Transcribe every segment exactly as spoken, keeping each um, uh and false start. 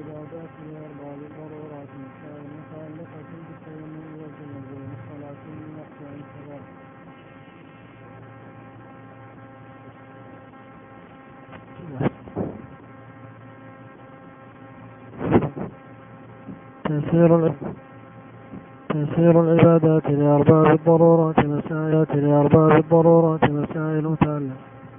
العبادات لأرباب الضرورات مسائل متعلقة بالتيمم والجنوب والصلاة من وقت الصلاة. تيسير تيسير العبادات لأرباب الضرورات مسائل لأرباب الضرورات مسائل متعلقة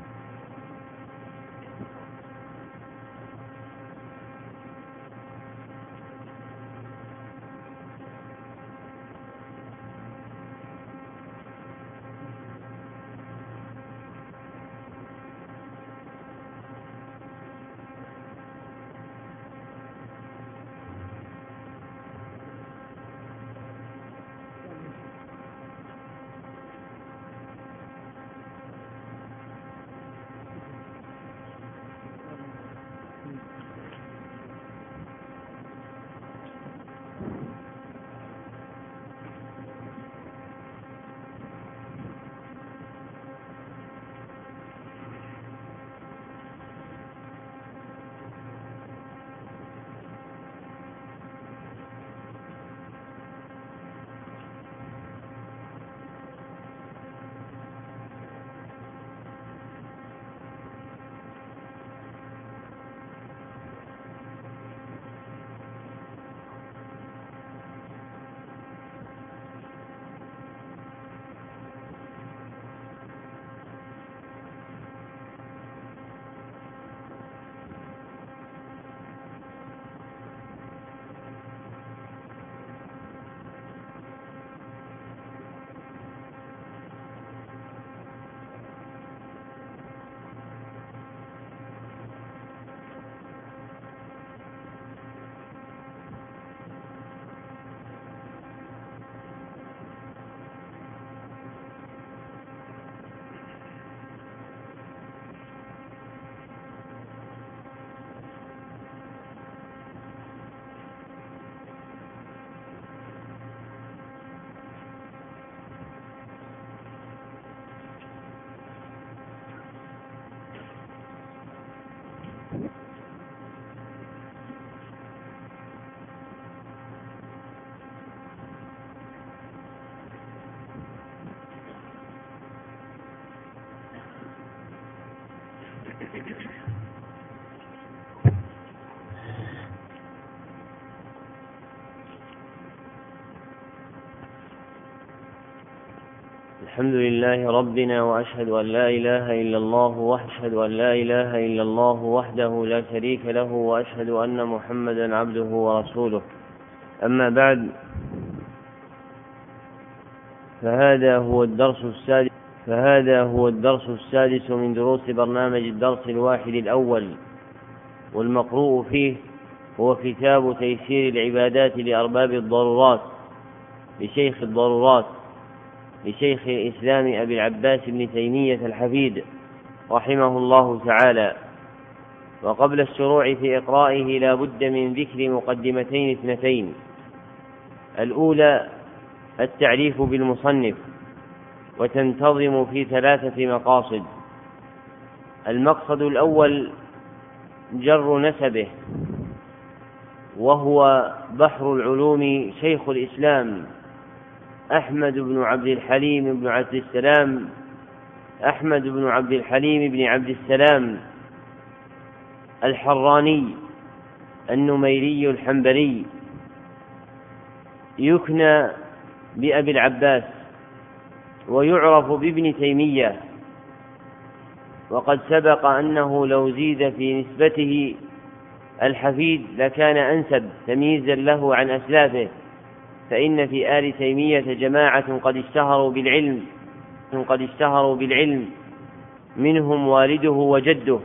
الحمد لله ربنا وأشهد أن لا إله إلا الله وأشهد أن لا إله إلا الله وحده لا شريك له وأشهد أن محمدا عبده ورسوله. أما بعد، فهذا هو الدرس السادس فهذا هو الدرس السادس من دروس برنامج الدرس الواحد الأول، والمقروء فيه هو كتاب تيسير العبادات لأرباب الضرورات لشيخ الضرورات لشيخ الإسلام أبي العباس ابن تيمية الحفيد رحمه الله تعالى. وقبل الشروع في إقرائه لا بد من ذكر مقدمتين اثنتين. الأولى التعريف بالمصنف، وتنتظم في ثلاثة مقاصد. المقصد الأول جر نسبه، وهو بحر العلوم شيخ الإسلام أحمد بن عبد الحليم بن عبد السلام أحمد بن عبد الحليم بن عبد السلام الحراني النميري الحنبلي، يكنى بأبي العباس، ويعرف بابن تيمية. وقد سبق أنه لو زيد في نسبته الحفيد لكان أنسب تمييزا له عن أسلافه، فإن في آل تيمية جماعة قد اشتهروا بالعلم قد اشتهروا بالعلم منهم والده وجده،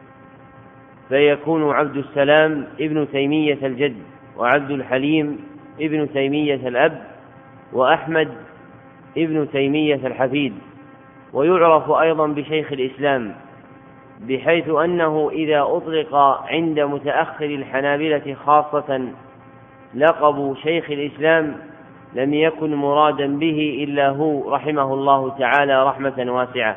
فيكون عبد السلام ابن تيمية الجد، وعبد الحليم ابن تيمية الأب، وأحمد ابن تيمية الحفيد. ويعرف أيضا بشيخ الإسلام، بحيث أنه إذا أطلق عند متأخر الحنابلة خاصة لقب شيخ الإسلام لم يكن مرادا به إلا هو رحمه الله تعالى رحمة واسعة.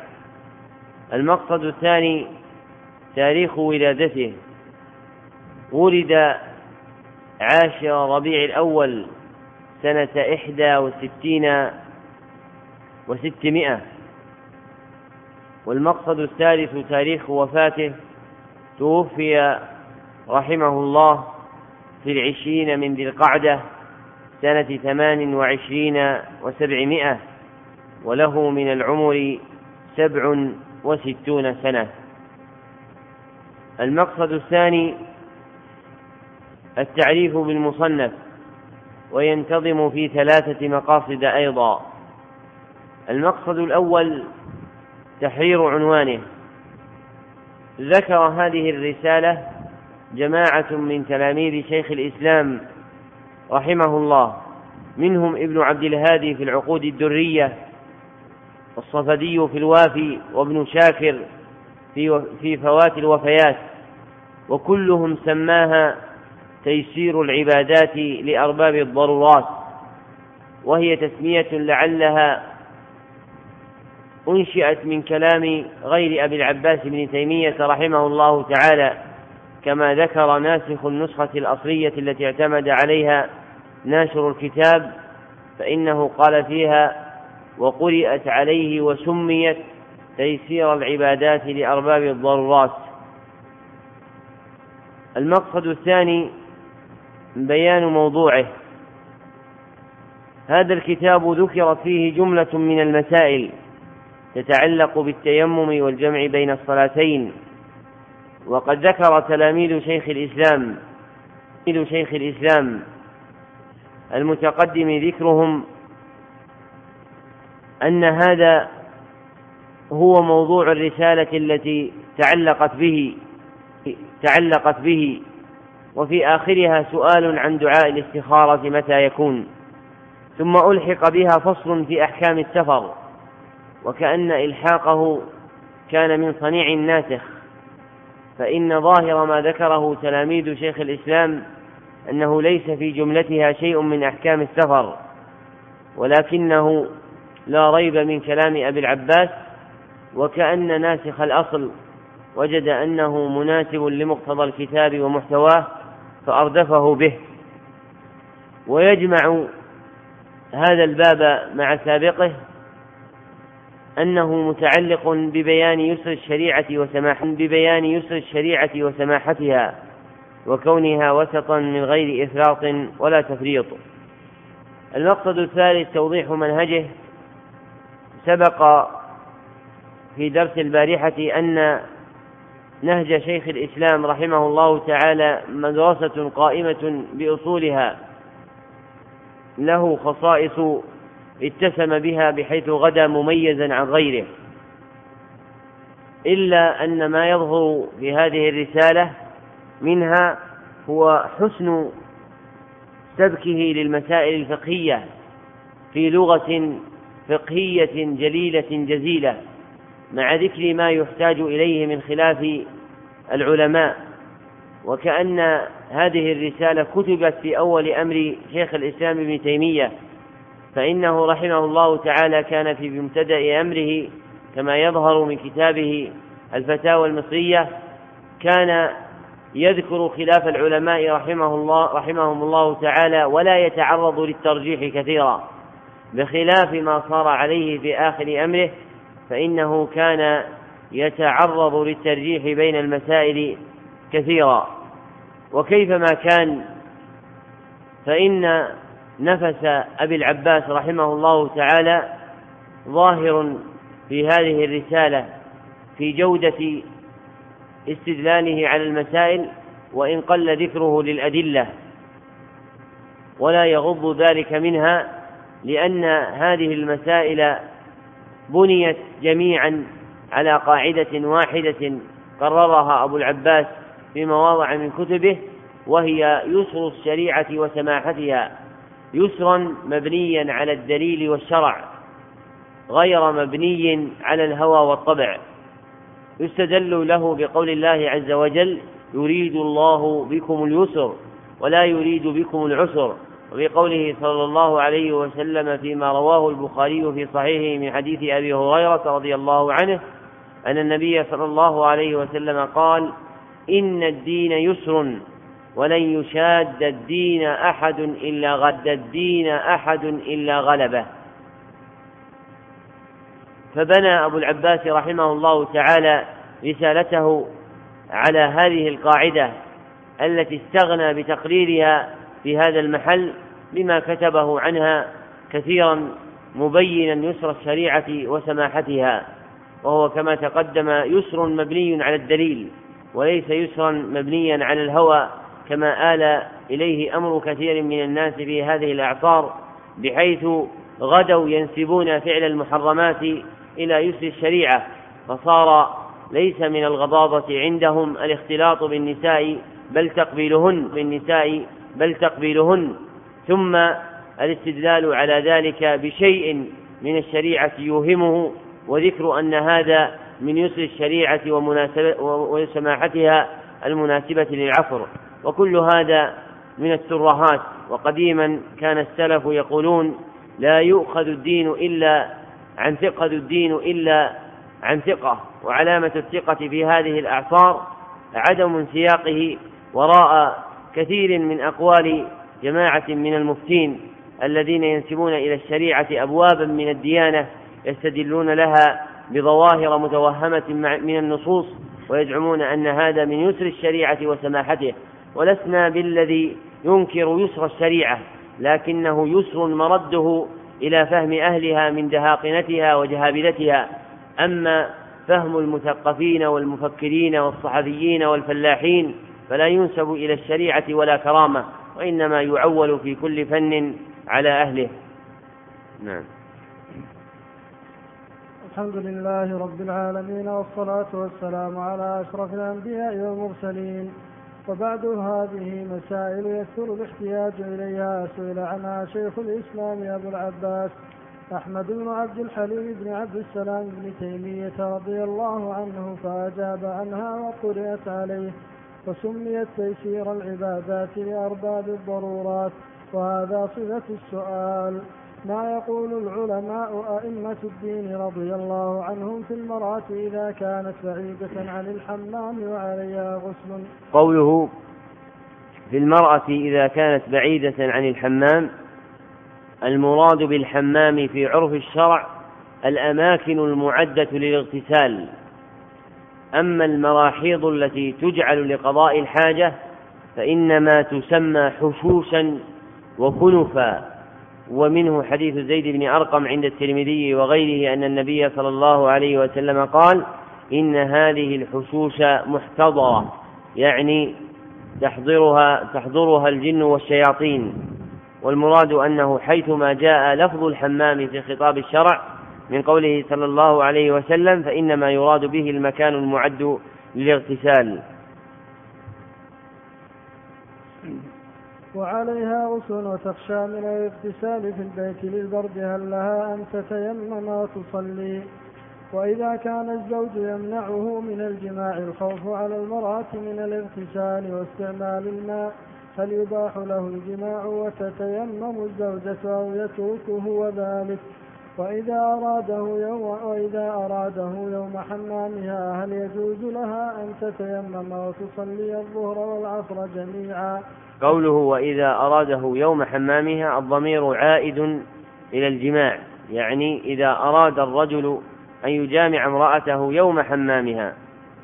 المقصد الثاني تاريخ ولادته. ولد عاشر ربيع الأول سنة إحدى وستين وستمائة. والمقصد الثالث تاريخ وفاته، توفي رحمه الله في العشرين من ذي القعدة سنة ثمان وعشرين وسبعمائة، وله من العمر سبع وستون سنة. المقصد الثاني التعريف بالمصنف، وينتظم في ثلاثة مقاصد أيضا. المقصد الأول تحرير عنوانه. ذكر هذه الرسالة جماعة من تلاميذ شيخ الإسلام رحمه الله، منهم ابن عبد الهادي في العقود الدرية، والصفدي في الوافي، وابن شاكر في في فوات الوفيات، وكلهم سماها تيسير العبادات لأرباب الضرورات، وهي تسمية لعلها أنشئت من كلام غير أبي العباس بن تيمية رحمه الله تعالى، كما ذكر ناسخ النسخة الأصلية التي اعتمد عليها ناشر الكتاب، فإنه قال فيها: وقرئت عليه وسميت تيسير العبادات لأرباب الضرورات. المقصد الثاني بيان موضوعه. هذا الكتاب ذكرت فيه جملة من المسائل تتعلق بالتيمم والجمع بين الصلاتين، وقد ذكر تلاميذ شيخ الإسلام شيخ الإسلام المتقدم ذكرهم أن هذا هو موضوع الرسالة التي تعلقت به تعلقت به وفي آخرها سؤال عن دعاء الاستخارة متى يكون، ثم ألحق بها فصل في أحكام السفر، وكأن إلحاقه كان من صنيع الناسخ، فإن ظاهر ما ذكره تلاميذ شيخ الإسلام أنه ليس في جملتها شيء من أحكام السفر، ولكنه لا ريب من كلام أبي العباس، وكأن ناسخ الأصل وجد أنه مناسب لمقتضى الكتاب ومحتواه فأردفه به. ويجمع هذا الباب مع سابقه أنه متعلق ببيان يسر الشريعة وسماح ببيان يسر الشريعة وسماحتها، وكونها وسطا من غير إفراط ولا تفريط. المقصد الثالث توضيح منهجه. سبق في درس البارحة أن نهج شيخ الإسلام رحمه الله تعالى مدرسة قائمة بأصولها، له خصائص اتسم بها بحيث غدا مميزا عن غيره، إلا أن ما يظهر في هذه الرسالة منها هو حسن سبكه للمسائل الفقهية في لغة فقهية جليلة جزيلة، مع ذكر ما يحتاج إليه من خلاف العلماء. وكأن هذه الرسالة كتبت في أول أمر شيخ الإسلام ابن تيمية، فإنه رحمه الله تعالى كان في مبتدأ أمره كما يظهر من كتابه الفتاوى المصرية كان يذكر خلاف العلماء رحمه الله رحمهم الله تعالى، ولا يتعرض للترجيح كثيرا، بخلاف ما صار عليه في آخر أمره، فإنه كان يتعرض للترجيح بين المسائل كثيرا. وكيفما كان فإن نفس أبي العباس رحمه الله تعالى ظاهر في هذه الرسالة في جودة استدلاله على المسائل، وإن قل ذكره للأدلة، ولا يغض ذلك منها، لأن هذه المسائل بنيت جميعا على قاعدة واحدة قررها أبو العباس في مواضع من كتبه، وهي يسر الشريعة وسماحتها، يسرا مبنيا على الدليل والشرع غير مبني على الهوى والطبع، يستدل له بقول الله عز وجل: يريد الله بكم اليسر ولا يريد بكم العسر، وبقوله صلى الله عليه وسلم فيما رواه البخاري في صحيحه من حديث أبي هريرة رضي الله عنه أن النبي صلى الله عليه وسلم قال: إن الدين يسر ولن يشاد الدين أحد إلا غد الدين أحد إلا غلبه. فبنى أبو العباس رحمه الله تعالى رسالته على هذه القاعدة التي استغنى بتقريرها في هذا المحل بما كتبه عنها كثيرا مبينا يسر الشريعة وسماحتها، وهو كما تقدم يسر مبني على الدليل وليس يسرا مبنيا على الهوى كما آل إليه أمر كثير من الناس في هذه الأعصار، بحيث غدوا ينسبون فعل المحرمات إلى يسر الشريعة، فصار ليس من الغضاضة عندهم الاختلاط بالنساء بل تقبيلهن بالنساء بل تقبيلهن ثم الاستدلال على ذلك بشيء من الشريعة يوهمه، وذكر أن هذا من يسر الشريعة وسماحتها المناسبة للعصر، وكل هذا من الترهات. وقديما كان السلف يقولون لا يؤخذ الدين إلا عن ثقة الدين إلا عن ثقة، وعلامة الثقة في هذه الأعصار عدم انسياقه وراء كثير من أقوال جماعة من المفتين الذين ينسبون إلى الشريعة أبوابا من الديانة يستدلون لها بظواهر متوهمة من النصوص، ويزعمون أن هذا من يسر الشريعة وسماحته. ولسنا بالذي ينكر يسر الشريعة، لكنه يسر مرده إلى فهم أهلها من دهاقنتها وجهابذتها. أما فهم المثقفين والمفكرين والصحفيين والفلاحين فلا ينسب إلى الشريعة ولا كرامة، وإنما يعول في كل فن على أهله. نعم. الحمد لله رب العالمين، والصلاة والسلام على أشرف الأنبياء والمرسلين. وبعد، هذه مسائل يكثر الاحتياج إليها سئل عنها شيخ الإسلام أبو العباس أحمد بن عبد الحليم بن عبد السلام بن تيمية رضي الله عنه فأجاب عنها وقرأت عليه، وسميت تيسير العبادات لأرباب الضرورات. وهذا صفة السؤال: ما يقول العلماء أئمة الدين رضي الله عنهم في المرأة إذا كانت بعيدة عن الحمام وعليها غسل؟ قوله في المرأة إذا كانت بعيدة عن الحمام، المراد بالحمام في عرف الشرع الأماكن المعدة للاغتسال. أما المراحيض التي تجعل لقضاء الحاجة فإنما تسمى حشوشا وكنفا. ومنه حديث زيد بن أرقم عند الترمذي وغيره أن النبي صلى الله عليه وسلم قال: إن هذه الحشوش محتضرة، يعني تحضرها, تحضرها الجن والشياطين. والمراد أنه حيثما جاء لفظ الحمام في خطاب الشرع من قوله صلى الله عليه وسلم فإنما يراد به المكان المعد للاغتسال. وعليها غسل وتخشى من الاغتسال في البيت للبرد، هل لها أن تتيمم وتصلي؟ وإذا كان الزوج يمنعه من الجماع الخوف على المرأة من الاغتسال واستعمال الماء، هل يباح له الجماع وتتيمم الزوجة أو يتركه وذلك؟ وإذا أراده يوم, وإذا أراده يوم حمامها هل يجوز لها أن تتيمم وتصلي الظهر والعصر جميعا؟ قوله وإذا أراده يوم حمامها الضمير عائد إلى الجماع، يعني إذا أراد الرجل أن يجامع امرأته يوم حمامها.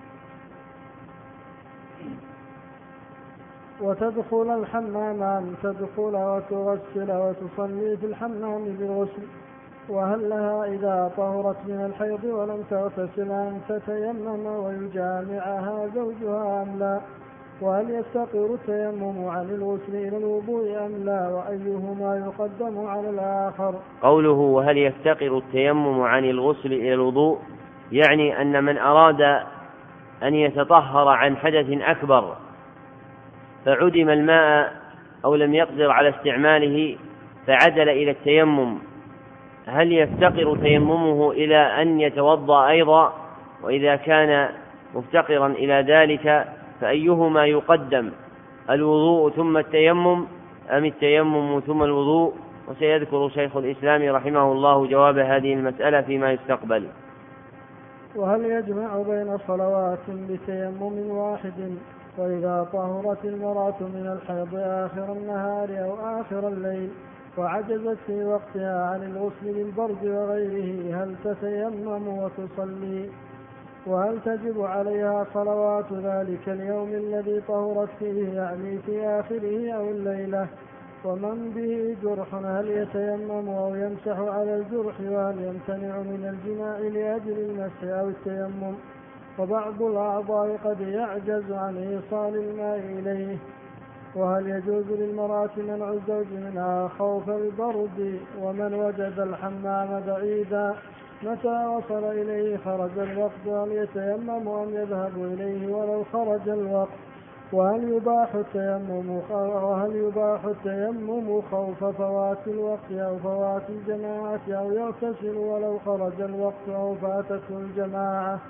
وتدخل الحمام أن تدخل وتغسل وتصلي في الحمام بالغسل؟ وهل لها إذا طهرت من الحيض ولم تغتسل أن تتيمم ويجامعها زوجها أم لا؟ وهل يستقر التيمم عن الغسل إلى الوضوء أم لا؟ وأيهما يقدم على الآخر؟ قوله وهل يفتقر التيمم عن الغسل إلى الوضوء يعني أن من أراد أن يتطهر عن حدث أكبر فعدم الماء أو لم يقدر على استعماله فعدل إلى التيمم، هل يفتقر تيممه إلى أن يتوضأ أيضا؟ وإذا كان مفتقرا إلى ذلك فأيهما يقدم، الوضوء ثم التيمم أم التيمم ثم الوضوء؟ وسيذكر شيخ الإسلام رحمه الله جواب هذه المسألة فيما يستقبل. وهل يجمع بين صلوات بتيمم واحد وإذا طهرت المرأة من الحيض آخر النهار أو آخر الليل وعجزت في وقتها عن الغسل بالبرد وغيره هل تتيمم وتصلي؟ وهل تجب عليها صلوات ذلك اليوم الذي طهرت فيه يعني في آخره أو الليلة؟ ومن به جرح هل يتيمم أو يمسح على الجرح؟ وهل يمتنع من الجماع لأجل المسح أو التيمم؟ وبعض الأعضاء قد يعجز عن إيصال الماء إليه. وهل يجوز للمرأة منع الزوج منها خوف البرد؟ ومن وجد الحمام بعيدا متى وصل إليه خرج الوقت هل يتيمم أم يذهب إليه ولو خرج الوقت؟ وهل يباح التيمم وهل يباح التيمم خوف فوات الوقت أو فوات الجماعة أو يغتسل ولو خرج الوقت أو فاتته الجماعة؟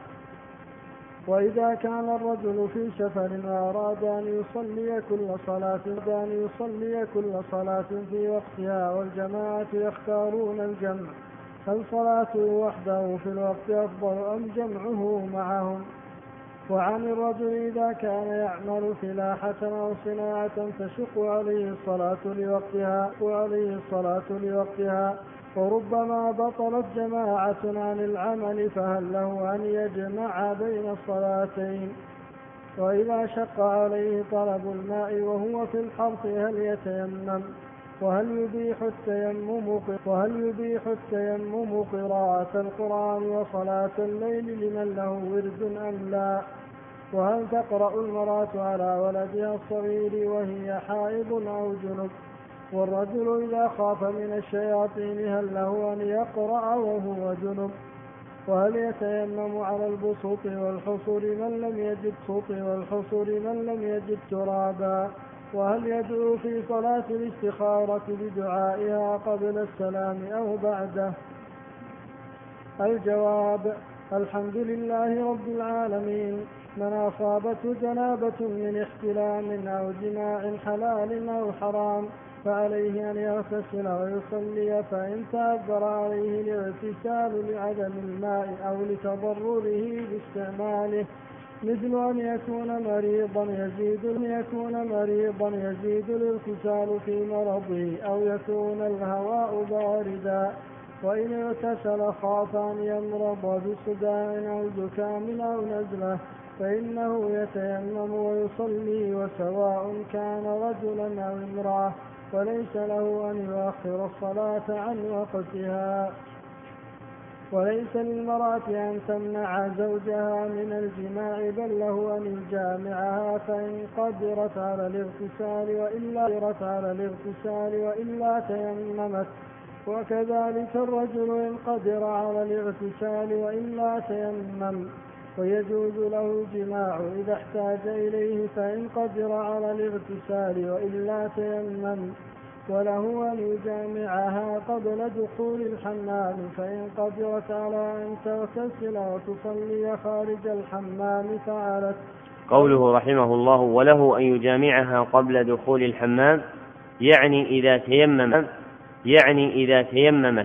وإذا كان الرجل في سفر وأراد أن يصلي كل صلاة أن يصلي كل صلاة في وقتها والجماعة يختارون الجمع هل صلاته وحده في الوقت أفضل أم جمعه معهم؟ وعن الرجل إذا كان يعمل فلاحة أو صناعة تشق عليه الصلاة لوقتها وعليه الصلاة لوقتها وربما بطلت جماعة عن العمل فهل له أن يجمع بين الصلاتين؟ وإذا شق عليه طلب الماء وهو في الحرث هل يتيمم؟ وهل يبيح التيمم وهل يبيح التيمم قراءة القرآن وصلاة الليل لمن له ورد أم لا؟ وهل تقرأ المرأة على ولدها الصغير وهي حائض أو جنب؟ والرجل إذا خاف من الشياطين هل له أن يقرأ وهو جنب؟ وهل يتيمم على البسط والحصر من لم يجد سط والحصر من لم يجد ترابا؟ وهل يدعو في صلاة الاستخارة بدعائها قبل السلام أو بعده؟ الجواب: الحمد لله رب العالمين. من أصابته جنابة من احتلام أو جماع حلال أو حرام فعليه أن يغتسل ويصلي، فإن تأثر عليه الاغتسال لعدم الماء أو لتضرره باستعماله مثل أن يكون مريضا يزيد أن يكون مريضا يزيد الاغتسال في مرضه أو يكون الهواء باردا، وإن اغتسل خاف أن يمرض بصداع أو زكام أو نزلة فإنه يتيمم ويصلي، وسواء كان رجلا أو امرأة، وليس له أن يؤخر الصلاة عن وقتها. وليس للمرأة أن تمنع زوجها من الجماع، بل له أن يجامعها فإن قدرت على الاغتسال وإلا قدرت على الاغتسال وإلا تيممت، وكذلك الرجل إن قدر على الاغتسال وإلا تيمم، ويجوز له الجماع إذا احتاج إليه فإن قدر على الاغتسال وإلا تيمم، وله أن يجامعها قبل دخول الحمام فإن قدرت على أن تغتسل وتصلي خارج الحمام فعلت. قوله رحمه الله وله أن يجامعها قبل دخول الحمام يعني إذا تيمم يعني إذا تيممت،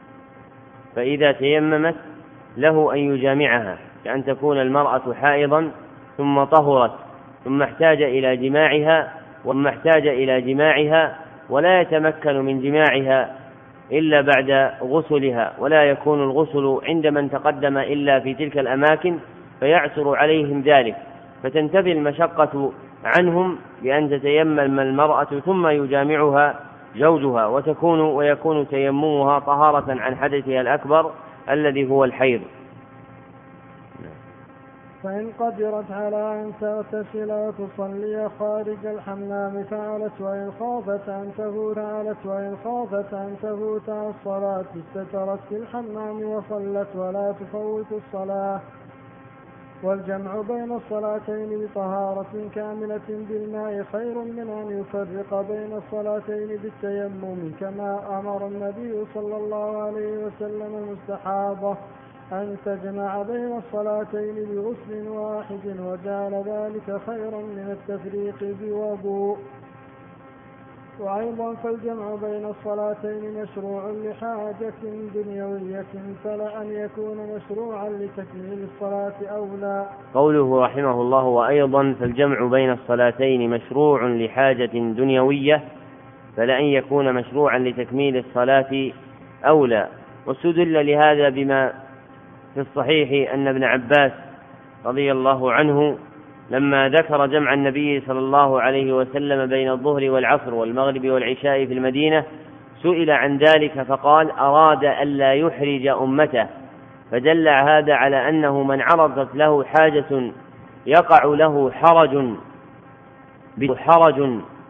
فإذا تيممت له أن يجامعها، كأن تكون المرأة حائضا ثم طهرت ثم احتاج إلى جماعها ثم احتاج إلى جماعها ولا يتمكن من جماعها إلا بعد غسلها، ولا يكون الغسل عند من تقدم إلا في تلك الأماكن فيعسر عليهم ذلك، فتنتفي المشقة عنهم بأن تتيمم المرأة ثم يجامعها زوجها، وتكون ويكون تيممها طهارة عن حدثها الأكبر الذي هو الحيض. فإن قدرت على أن تغتسل وتصلي خارج الحمام فعلت، وإن خافت أن تفوت فعلت وإن خافت أن تفوت الصلاة استترت في الحمام وصلت ولا تفوت الصلاة. والجمع بين الصلاتين بطهارة كاملة بالماء خير من أن يفرق بين الصلاتين بالتيمم، كما أمر النبي صلى الله عليه وسلم المستحاضة أن تجمع بين الصلاتين بغسل واحد، وجعل ذلك خيرا من التفريق بوضوء. وأيضا فالجمع بين الصلاتين مشروع لحاجة دنيوية فلا أن يكون مشروعا لتكميل الصلاة أولى. قوله رحمه الله وأيضا فالجمع بين الصلاتين مشروع لحاجة دنيوية فلا أن يكون مشروعا لتكميل الصلاة أولى. واستدل لهذا بما في الصحيح أن ابن عباس رضي الله عنه لما ذكر جمع النبي صلى الله عليه وسلم بين الظهر والعصر والمغرب والعشاء في المدينة سئل عن ذلك فقال أراد ألا يحرج أمته، فدل هذا على أنه من عرضت له حاجة يقع له حرج حرج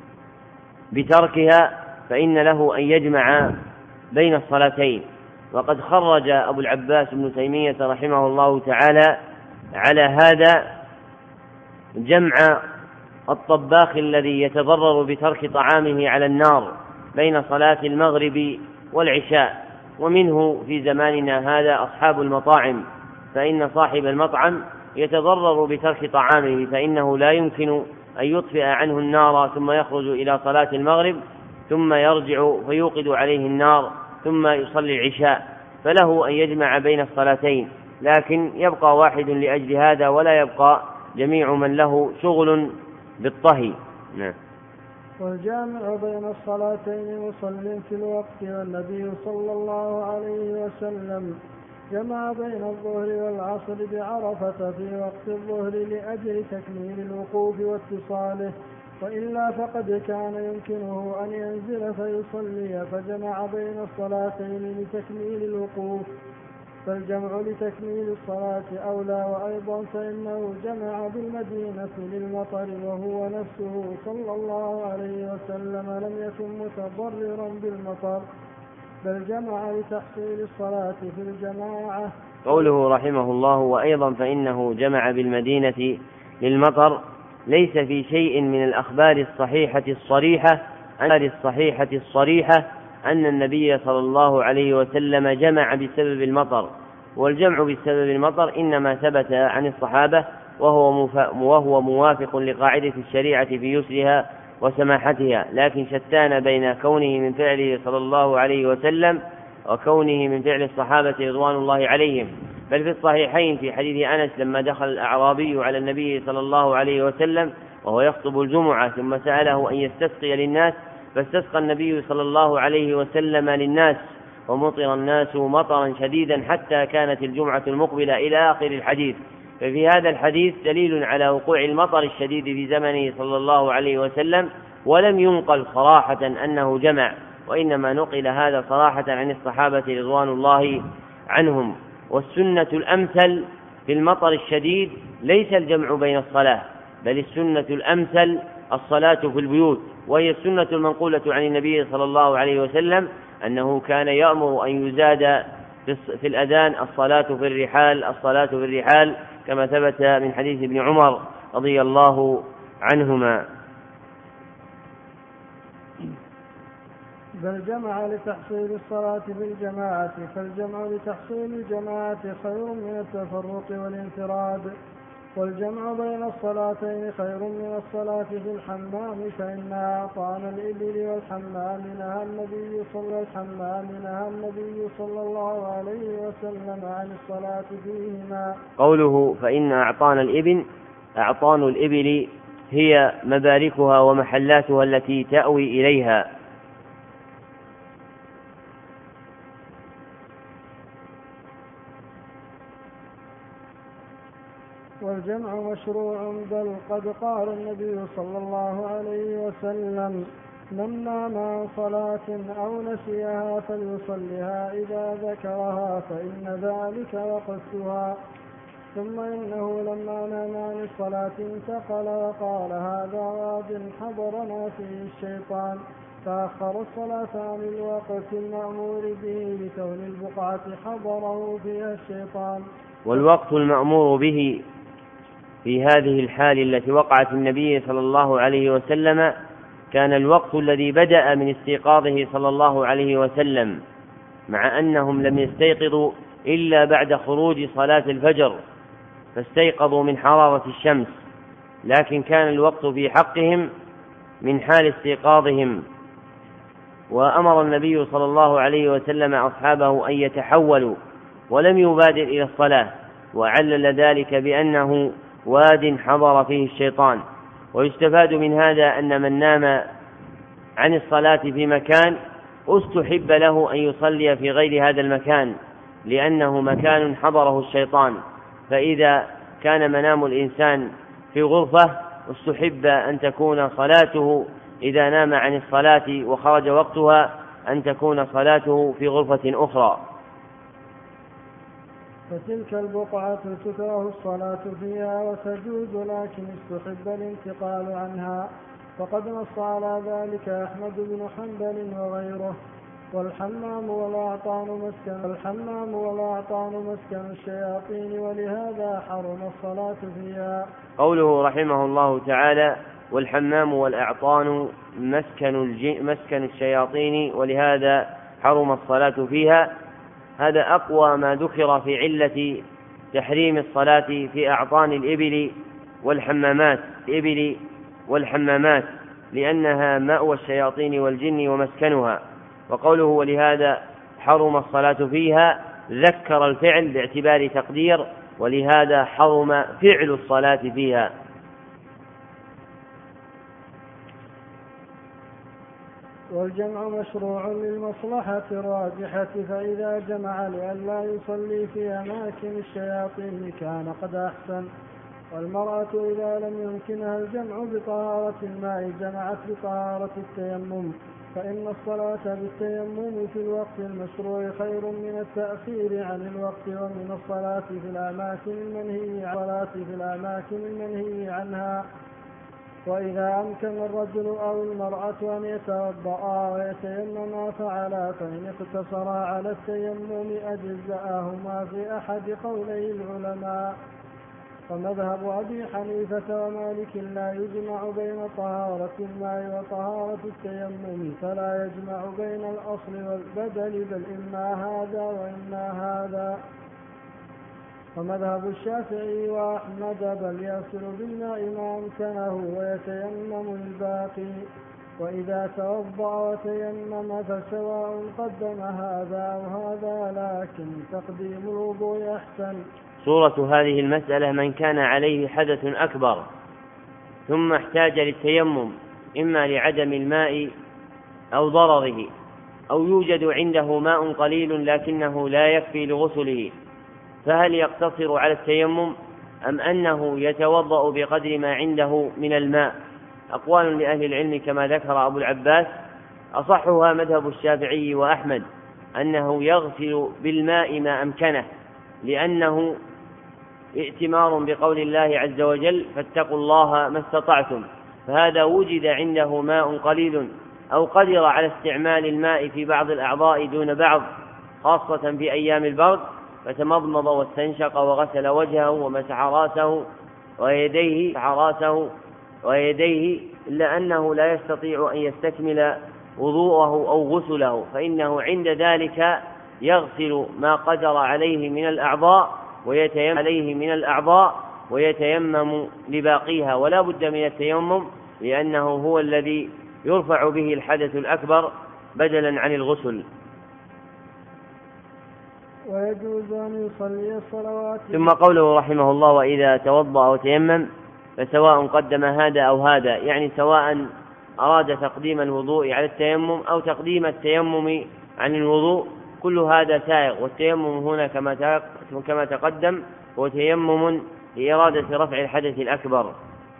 بتركها فإن له أن يجمع بين الصلاتين. وقد خرج أبو العباس ابن تيمية رحمه الله تعالى على هذا جمع الطباخ الذي يتضرر بترك طعامه على النار بين صلاة المغرب والعشاء، ومنه في زماننا هذا أصحاب المطاعم، فإن صاحب المطعم يتضرر بترك طعامه فإنه لا يمكن أن يطفئ عنه النار ثم يخرج إلى صلاة المغرب ثم يرجع فيوقد عليه النار ثم يصلي العشاء، فله أن يجمع بين الصلاتين، لكن يبقى واحد لأجل هذا ولا يبقى جميع من له شغل بالطهي. نعم. والجامع بين الصلاتين مصل في الوقت، والنبي صلى الله عليه وسلم جمع بين الظهر والعصر بعرفة في وقت الظهر لأجل تكميل الوقوف واتصاله، وإلا فقد كان يمكنه أن ينزل فيصلي فجمع بين الصلاتين لتكميل الوقوف، فالجمع لتكميل الصلاة أولى. وأيضا فإنه جمع بالمدينة للمطر وهو نفسه صلى الله عليه وسلم لم يكن متضررا بالمطر بل جمع لتحصيل الصلاة في الجماعة. قوله رحمه الله وأيضا فإنه جمع بالمدينة للمطر ليس في شيء من الأخبار الصحيحة الصريحة الصحيحة الصريحة أن النبي صلى الله عليه وسلم جمع بسبب المطر، والجمع بسبب المطر إنما ثبت عن الصحابة وهو, وهو موافق لقاعدة الشريعة في يسرها وسماحتها، لكن شتان بين كونه من فعله صلى الله عليه وسلم وكونه من فعل الصحابة رضوان الله عليهم. بل في الصحيحين في حديث أنس لما دخل الأعرابي على النبي صلى الله عليه وسلم وهو يخطب الجمعة ثم سأله أن يستسقي للناس فاستسقى النبي صلى الله عليه وسلم للناس ومطر الناس مطرا شديدا حتى كانت الجمعة المقبلة إلى آخر الحديث. ففي هذا الحديث دليل على وقوع المطر الشديد في زمنه صلى الله عليه وسلم، ولم ينقل صراحة أنه جمع، وإنما نقل هذا صراحة عن الصحابة رضوان الله عنهم. والسنة الأمثل في المطر الشديد ليس الجمع بين الصلاة، بل السنة الأمثل الصلاة في البيوت، وهي السنة المنقولة عن النبي صلى الله عليه وسلم أنه كان يأمر أن يزاد في الأذان الصلاة في الرحال الصلاة في الرحال كما ثبت من حديث ابن عمر رضي الله عنهما. بل جمع لتحصيل الصلاة في الجماعة، فالجمع لتحصيل الجماعة خير من التفرق والانفراد، والجمع بين الصلاتين خير من الصلاة في الحمام، فإن أعطان الإبل والحمام نهى النبي صلى الحمام نهى النبي صلى الله عليه وسلم عن الصلاة فيهما. قوله فإن أعطان الإبل، أعطان الإبل هي مباركها ومحلاتها التي تأوي إليها. والجمع مشروع، بل قد قال النبي صلى الله عليه وسلم من نام عن صلاة أو نسيها فليصلها إذا ذكرها فإن ذلك وقتها. ثم إنه لما نام عن الصلاة انتقل وقال هذا واد حضرنا فيه الشيطان، فأخر الصلاة عن الوقت المأمور به لكون البقعة حضره فيها الشيطان. والوقت المأمور به في هذه الحال التي وقعت النبي صلى الله عليه وسلم كان الوقت الذي بدأ من استيقاظه صلى الله عليه وسلم، مع أنهم لم يستيقظوا إلا بعد خروج صلاة الفجر فاستيقظوا من حرارة الشمس، لكن كان الوقت في حقهم من حال استيقاظهم وأمر النبي صلى الله عليه وسلم أصحابه أن يتحولوا ولم يبادر إلى الصلاة، وعلل ذلك بأنه واد حضر فيه الشيطان. ويستفاد من هذا أن من نام عن الصلاة في مكان استحب له أن يصلي في غير هذا المكان، لأنه مكان حضره الشيطان. فإذا كان منام الإنسان في غرفة استحب أن تكون صلاته إذا نام عن الصلاة وخرج وقتها أن تكون صلاته في غرفة أخرى. فتلك البقعة تكره الصلاة فيها وتجوز، لكن استحب الانتقال عنها، فقد نص على ذلك أحمد بن حنبل وغيره. والحمام والأعطان مسكن الحمام والأعطان مسكن الشياطين، ولهذا حرم الصلاة فيها. قوله رحمه الله تعالى: والحمام والأعطان مسكن, مسكن الشياطين ولهذا حرم الصلاة فيها، هذا أقوى ما ذكر في علة تحريم الصلاة في أعطان الإبل والحمامات الإبل والحمامات لأنها مأوى الشياطين والجن ومسكنها. وقوله ولهذا حرم الصلاة فيها ذكر الفعل باعتبار تقدير، ولهذا حرم فعل الصلاة فيها. والجمع مشروع للمصلحة الراجحة، فإذا جمع لئلا يصلي في أماكن الشياطين كان قد أحسن. والمرأة إذا لم يمكنها الجمع بطهارة الماء جمعت بطهارة التيمم، فإن الصلاة بالتيمم في الوقت المشروع خير من التأخير عن الوقت ومن الصلاة في الأماكن المنهي الصلاة في الأماكن المنهي عنها. وإذا أمكن الرجل أو المرأة أن يتوضأ ويتيمما فعلا، فإن اقتصرا على التيمم أجزأهما في أحد قولي العلماء. ومذهب أبي حنيفة ومالك لا يجمع بين طهارة الماء وطهارة التيمم، فلا يجمع بين الأصل والبدل، بل إما هذا وإما هذا. ومذهب الشافعي وأحمد بل يغسل بالماء ما أمكنه ويتيمم الباقي، وإذا توضأ وتيمم فسواء قدم هذا أو هذا، لكن تقديم الوضوء أحسن. صورة هذه المسألة: من كان عليه حدث أكبر ثم احتاج للتيمم إما لعدم الماء أو ضرره، أو يوجد عنده ماء قليل لكنه لا يكفي لغسله، فهل يقتصر على التيمم أم أنه يتوضأ بقدر ما عنده من الماء؟ أقوال لأهل العلم كما ذكر أبو العباس، أصحها مذهب الشافعي وأحمد أنه يغسل بالماء ما أمكنه، لأنه ائتمار بقول الله عز وجل: فاتقوا الله ما استطعتم. فهذا وجد عنده ماء قليل أو قدر على استعمال الماء في بعض الأعضاء دون بعض، خاصة في أيام البرد، فتمضمض واستنشق وغسل وجهه ومسح راسه ويديه راسه ويديه إلا أنه لا يستطيع أن يستكمل وضوءه أو غسله، فإنه عند ذلك يغسل ما قدر عليه من الأعضاء ويتيمم عليه من الأعضاء ويتيمم لباقيها، ولا بد من التيمم لأنه هو الذي يرفع به الحدث الأكبر بدلا عن الغسل. ويجوز أن يصلي الصلوات. ثم قوله رحمه الله: وإذا توضأ وتيمم فسواء قدم هذا أو هذا، يعني سواء أراد تقديم الوضوء على التيمم أو تقديم التيمم عن الوضوء، كل هذا سائغ. والتيمم هنا كما تقدم هو تيمم لإرادة رفع الحدث الأكبر.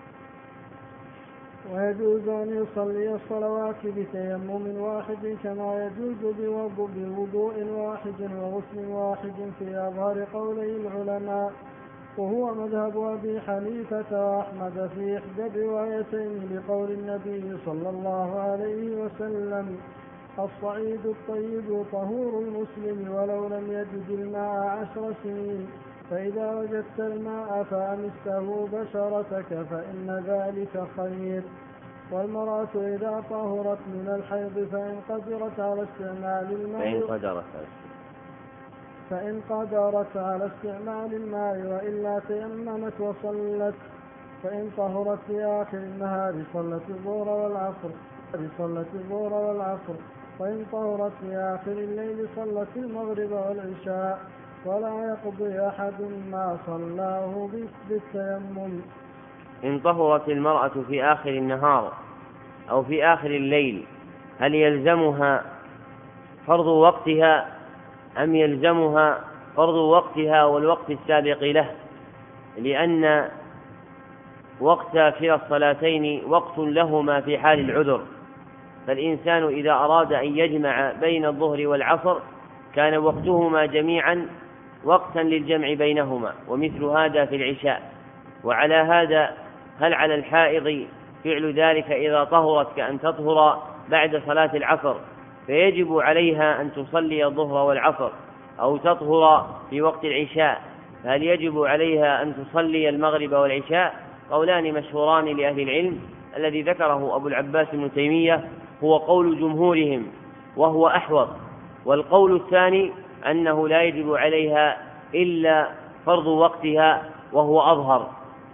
ويجوز أن يصلي الصلوات بتيمم واحد كما يجوز بوضوء واحد وغسل واحد في أظهر قولي العلماء، وهو مذهب أبي حنيفة وأحمد في إحدى الروايتين لقول النبي صلى الله عليه وسلم: الصعيد الطيب طهور المسلم ولو لم يجد الماء عشر سنين، فإذا وجدت الماء فأمسه بشرتك فإن ذلك خير. والمرأة إذا طهرت من الحيض فإن قدرت على استعمال الماء فإن قدرت فإن قدرت على استعمال الماء وإلا تيممت وصلت. فإن طهرت في آخر النهار صلت الظهر والعصر صلت الظهر والعصر وإن طهرت في آخر الليل صلت المغرب والعشاء، ولا يقضي أحد ما صلاه بالتيمم. إن طهرت المرأة في آخر النهار أو في آخر الليل هل يلزمها فرض وقتها أم يلزمها فرض وقتها والوقت السابق له؟ لأن وقت كلا الصلاتين وقت لهما في حال العذر، فالإنسان إذا أراد أن يجمع بين الظهر والعصر كان وقتهما جميعا وقتا للجمع بينهما، ومثل هذا في العشاء. وعلى هذا هل على الحائض فعل ذلك إذا طهرت كأن تطهر بعد صلاة العصر فيجب عليها أن تصلي الظهر والعصر، أو تطهر في وقت العشاء فهل يجب عليها أن تصلي المغرب والعشاء؟ قولان مشهوران لأهل العلم. الذي ذكره أبو العباس ابن تيمية هو قول جمهورهم وهو أحوط، والقول الثاني أنه لا يجب عليها إلا فرض وقتها وهو أظهر.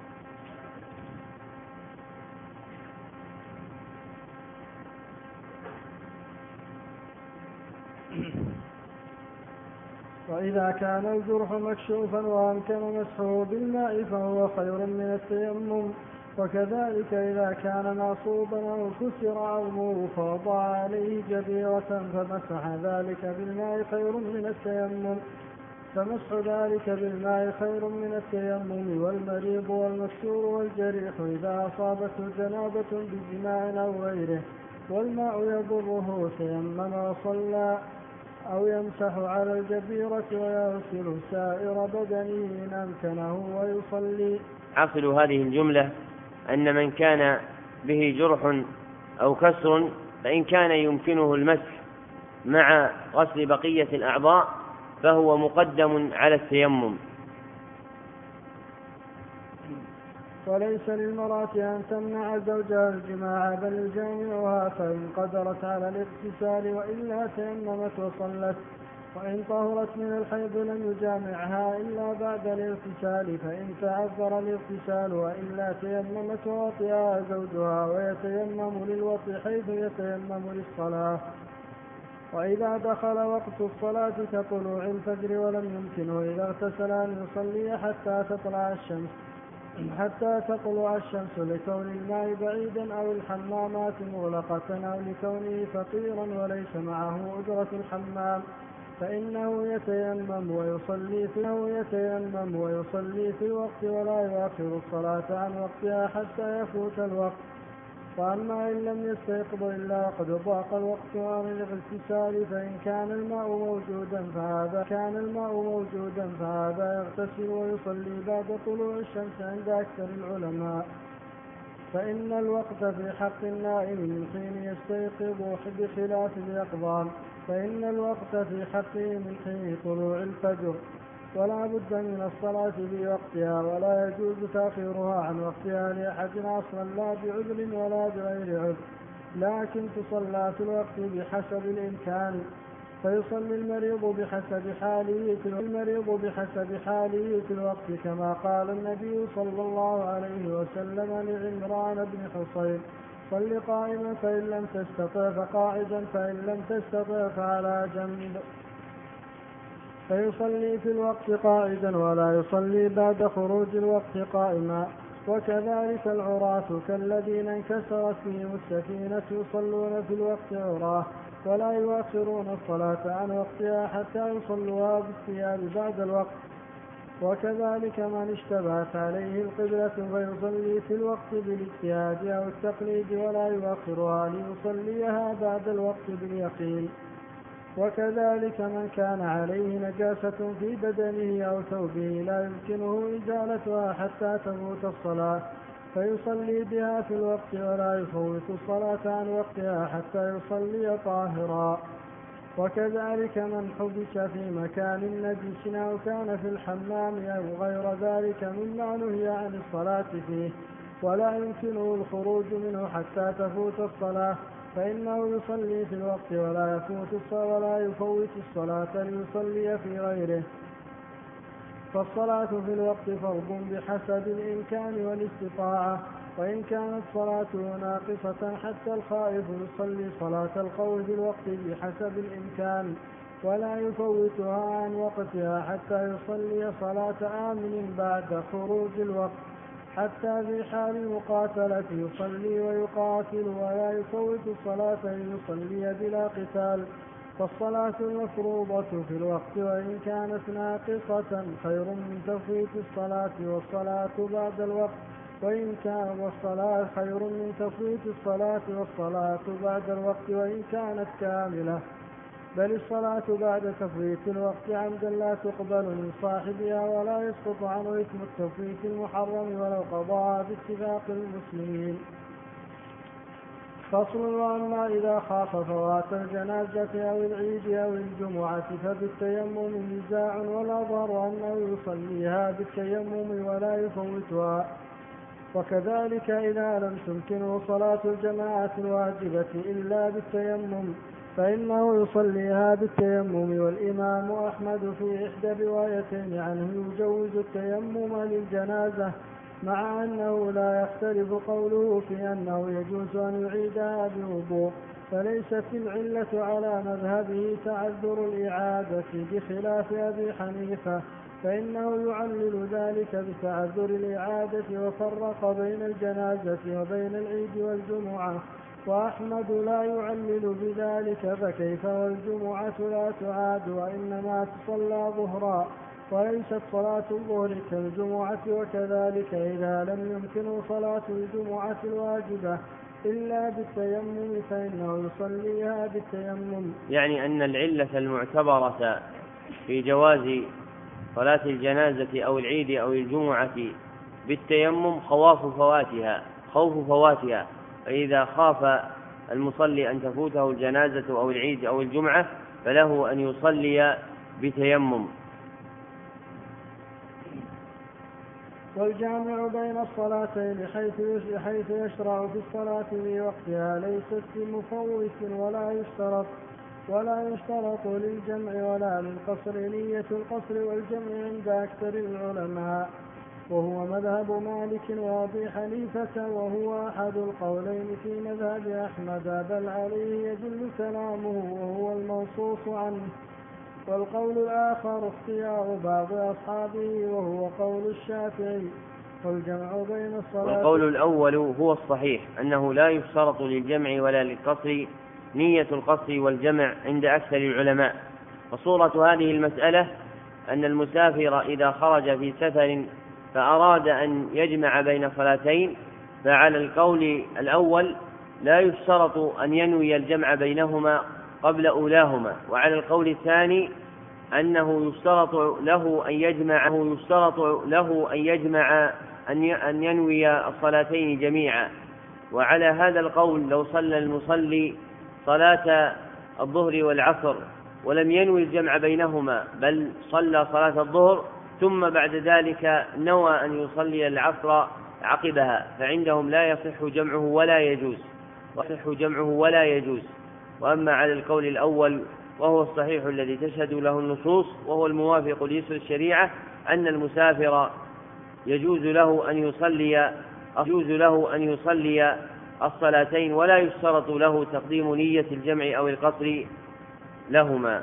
وإذا كان الجرح مكشوفا وأمكن مسحه بالماء فهو خير من التيمم، وكذلك إذا كان معصوبا أو كسر عظمه فوضع عليه جبيرة فمسح ذلك بالماء خير من التيمم فمسح ذلك بالماء خير من التيمم. والمريض والمكسور والجريح إذا أصابته جنابة بجماع أو غيره والماء يضره تيمم وصلى، أو يمسح على الجبيرة ويغسل سائر بدنه إن أمكنه ويصلي. حاصل هذه الجملة أن من كان به جرح أو كسر فإن كان يمكنه المسح مع غسل بقية الأعضاء فهو مقدم على التيمم. وليس للمرأة أن تمنع زوجها الجماع بل الجامعها فإن قدرت على الاغتسال، وإلا تيممت وصلت. وإن طهرت من الحيض لم يجامعها إلا بعد الاغتسال فإن تعذر الاغتسال، وإلا تيممت ووطئها زوجها ويتيمم للوطئ حيث يتيمم للصلاة. وإذا دخل وقت الصلاة كطلوع الفجر ولم يمكنه إذا اغتسل أن يصلي حتى تطلع الشمس حتى تطلع الشمس لكون الماء بعيدا أو الحمامات مغلقة أو لكونه فقيرا وليس معه أجرة الحمام فإنه يتيمم ويصلي فيه يتيمم ويصلي في الوقت ولا يؤخر الصلاة عن وقتها حتى يفوت الوقت. وأما إن لم يستيقظ إلا وقد ضاق الوقت عن الاغتسال فإن كان الماء موجودا فهذا كان الماء موجودا فهذا يغتسل ويصلي بعد طلوع الشمس عند أكثر العلماء. فإن الوقت في حق النائم من حين يستيقظ بخلاف اليقظان، فإن الوقت في حقه من حين طلوع الفجر، ولا بد من الصلاة بوقتها ولا يجوز تأخيرها عن وقتها لأحد أصلا لا بعذر ولا بغير عذر، لكن تصلى في الوقت بحسب الإمكان. فيصلي المريض بحسب حاله في المريض بحسب حاله في الوقت كما قال النبي صلى الله عليه وسلم لعمران بن حصين: صل قائما فإن لم تستطع فقاعدا فإن لم تستطع فعلى جنب. فيصلي في الوقت قاعدا ولا يصلي بعد خروج الوقت قائما. وكذلك العراة كالذين انكسرت فيهم السفينة يصلون في الوقت عراه ولا يؤخرون الصلاة عن وقتها حتى يصلوها بالثياب بعد الوقت. وكذلك من اشتبهت عليه القبلة فيصلي في الوقت بالاجتهاد أو التقليد ولا يؤخرها ليصليها بعد الوقت باليقين. وكذلك من كان عليه نجاسة في بدنه أو ثوبه لا يمكنه إزالتها حتى تفوت الصلاة فيصلي بها في الوقت ولا يفوت الصلاة عن وقتها حتى يصلي طاهرا. وكذلك من حبس في مكان نجس أو كان في الحمام أو غير ذلك مما نهي عن الصلاة فيه ولا يمكنه الخروج منه حتى تفوت الصلاة فإنه يصلي في الوقت ولا يفوت الصلاة ولا يفوت الصلاة ليصلي في غيره. فالصلاة في الوقت فرض بحسب الإمكان والاستطاعة، وإن كانت صلاته ناقصة حتى الخائف يصلي صلاة الخوف في الوقت بحسب الإمكان ولا يفوتها عن وقتها حتى يصلي صلاة آمن بعد خروج الوقت، حتى في حال المقاتلة يصلي ويقاتل ولا يفوت الصلاة يصلي بلا قتال. فالصلاة المفروضة في الوقت وإن كانت ناقصة خير من تفويت الصلاة، والصلاة بعد الوقت وإن كان والصلاة خير من تفويت الصلاة والصلاة بعد الوقت وإن كانت كاملة. بل الصلاة بعد تفويت الوقت عمدا لا تقبل من صاحبها ولا يسقط عنه اسم التفويت المحرم ولو قضاها باتفاق المسلمين. فصل. وأما إذا خاف فوات الجنازة أو العيد أو الجمعة فبالتيمم نزاع، والأظهر أنه يصليها بالتيمم ولا يفوتها. وكذلك إذا لم تمكنه صلاة الجماعة الواجبة إلا بالتيمم فإنه يصليها بالتيمم. والإمام أحمد في إحدى روايتين عنه يجوز التيمم للجنازة، مع أنه لا يختلف قوله في أنه يجوز أن يعيدها بوضوء، فليست العلة على مذهبه تعذر الإعادة بخلاف أبي حنيفة، فإنه يعلل ذلك بتعذر الإعادة وفرق بين الجنازة وبين العيد والجمعة. وأحمد لا يعلل بذلك، فكيف والجمعة لا تعاد وإنما تصلى ظهرا، وليست صلاة الظهر كالجمعة. وكذلك إذا لم يمكن صلاة الجمعة الواجبة إلا بالتيمم فإنه يصليها بالتيمم. يعني أن العلة المعتبرة في جواز صلاة الجنازة أو العيد أو الجمعة بالتيمم خواف فواتها خوف فواتها فإذا خاف المصلي أن تفوته الجنازة أو العيد أو الجمعة فله أن يصلي بتيمم. والجامع بين الصلاتين حيث يشرع في الصلاة في وقتها ليست بمفوت ولا يشترط ولا يشترط للجمع ولا للقصر نية القصر والجمع عند أكثر العلماء، وهو مذهب مالك وأبي حنيفة، وهو أحد القولين في مذهب أحمد، بل عليه يدل كلامه وهو المنصوص عنه. والقول الآخر اختيار بعض أصحابه وهو قول الشافعي. والجمع بين الصلاة والقول الأول هو الصحيح أنه لا يشترط للجمع ولا للقصر نية القصر والجمع عند أكثر العلماء. وصورة هذه المسألة أن المسافر إذا خرج في سفر فأراد أن يجمع بين صلاتين فعلى القول الأول لا يشترط أن ينوي الجمع بينهما قبل أولاهما، وعلى القول الثاني أنه يشترط له أن يجمع يشترط له أن يجمع أن ينوي الصلاتين جميعا. وعلى هذا القول لو صلى المصلي صلاة الظهر والعصر ولم ينوي الجمع بينهما بل صلى صلاة الظهر ثم بعد ذلك نوى أن يصلي العصر عقبها فعندهم لا يصح جمعه ولا يجوز ويصح جمعه ولا يجوز. وأما على القول الأول وهو الصحيح الذي تشهد له النصوص وهو الموافق ليسر الشريعة أن المسافر يجوز له أن يصلي يجوز له أن يصلي الصلاتين ولا يشترط له تقديم نية الجمع أو القصر لهما.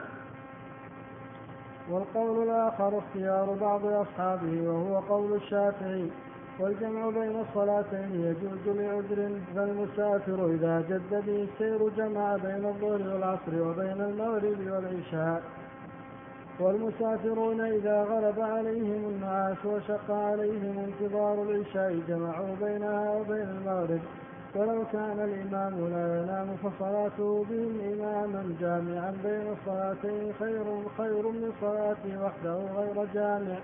والقول الآخر اختيار بعض أصحابه وهو قول الشافعي. والجمع بين الصلاتين يجوز لعذر، فالمسافر إذا جد به السير جمع بين الظهر والعصر وبين المغرب والعشاء. والمسافرون إذا غلب عليهم النعاس وشق عليهم انتظار العشاء جمعوا بينها وبين المغرب. ولو كان الإمام لا ينام فصلاته بهم إماما جامعا بين الصلاتين خير خير من صلاته وحده غير جامع.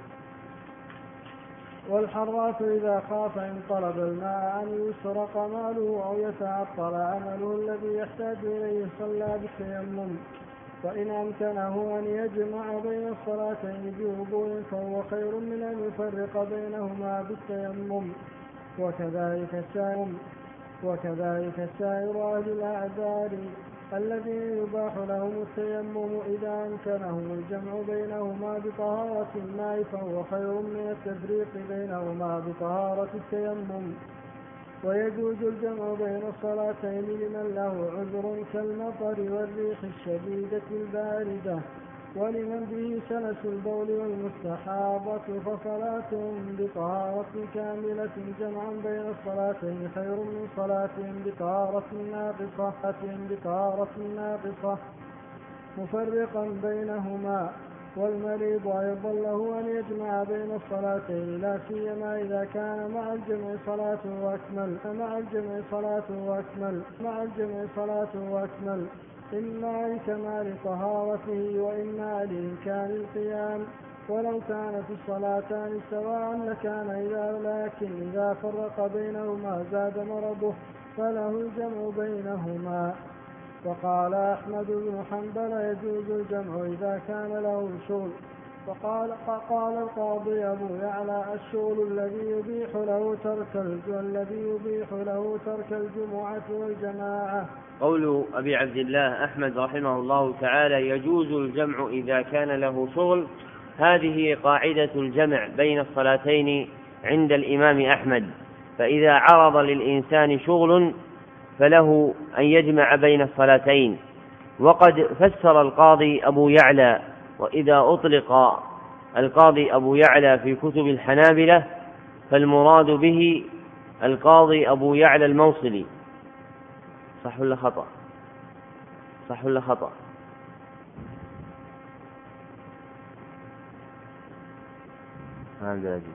والحراث إذا خاف إن طلب الماء أن يسرق ماله أو يتعطل عمله الذي يحتاج إليه صلى بالتيمم، وإن أمكنه أن يجمع بين الصلاتين بوضوء فهو خير من أن يفرق بينهما بالتيمم. وكذلك السائر وكذلك السائر أهل الأعذار الذين يباح لهم التيمم إذا أمكنهم الجمع بينهما بطهارة الماء فهو خير من التفريق بينهما بطهارة التيمم. ويجوز الجمع بين الصلاتين لمن له عذر كالمطر والريح الشديدة الباردة، ولمن به سلس البول والمستحاضة، فصلاة بطهارة كاملة جمعا بين الصلاتين خير من صلاة بطهارة ناقصة بطهارة ناقصة مفرقا بينهما. والمريض أيضا له أن يجمع بين الصلاتين، لا سيما إذا كان مع الجمع صلاة وأكمل مع الجمع صلاة وأكمل مع الجمع صلاة وأكمل إما لكمال طهارته وإما لإمكان القيام. ولو كانت الصلاتان سواء لكان إذا لكن إذا فرق بينهما زاد مرضه فله الجمع بينهما. وقال أحمد بن حنبل يجوز الجمع إذا كان له شغل. وقال قال القاضي أبو يعلى الشغل الذي يبيح له ترك الذي يبيح له ترك الجمعة والجماعة. قول أبي عبد الله أحمد رحمه الله تعالى يجوز الجمع إذا كان له شغل، هذه قاعدة الجمع بين الصلاتين عند الإمام أحمد، فإذا عرض للإنسان شغل فله أن يجمع بين الصلاتين. وقد فسر القاضي أبو يعلى، وإذا أطلق القاضي أبو يعلى في كتب الحنابلة فالمراد به القاضي أبو يعلى الموصلي. صح ولا خطأ؟ صح ولا خطأ؟ هذا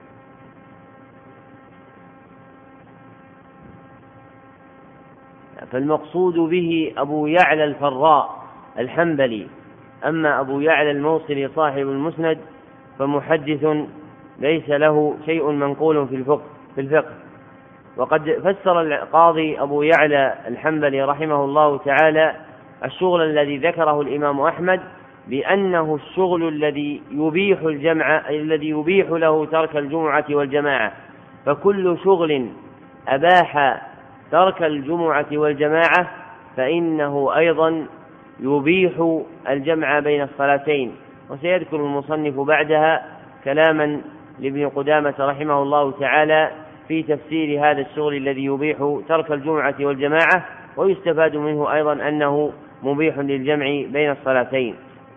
فالمقصود به أبو يعلى الفراء الحنبلي. أما أبو يعلى الموصلي صاحب المسند فمحدث ليس له شيء منقول في الفقه في الفقه وقد فسر القاضي أبو يعلى الحنبلي رحمه الله تعالى الشغل الذي ذكره الإمام أحمد بأنه الشغل الذي يبيح الجمع الذي يبيح له ترك الجمعة والجماعة، فكل شغل أباح ترك الجمعة والجماعة فإنه أيضا يبيح الجمع بين الصلاتين. وسيذكر المصنف بعدها كلاما لابن قدامة رحمه الله تعالى في تفسير هذا الشغل الذي يبيح ترك الجمعة والجماعة، ويستفاد منه أيضا أنه مبيح للجمع بين الصلاتين.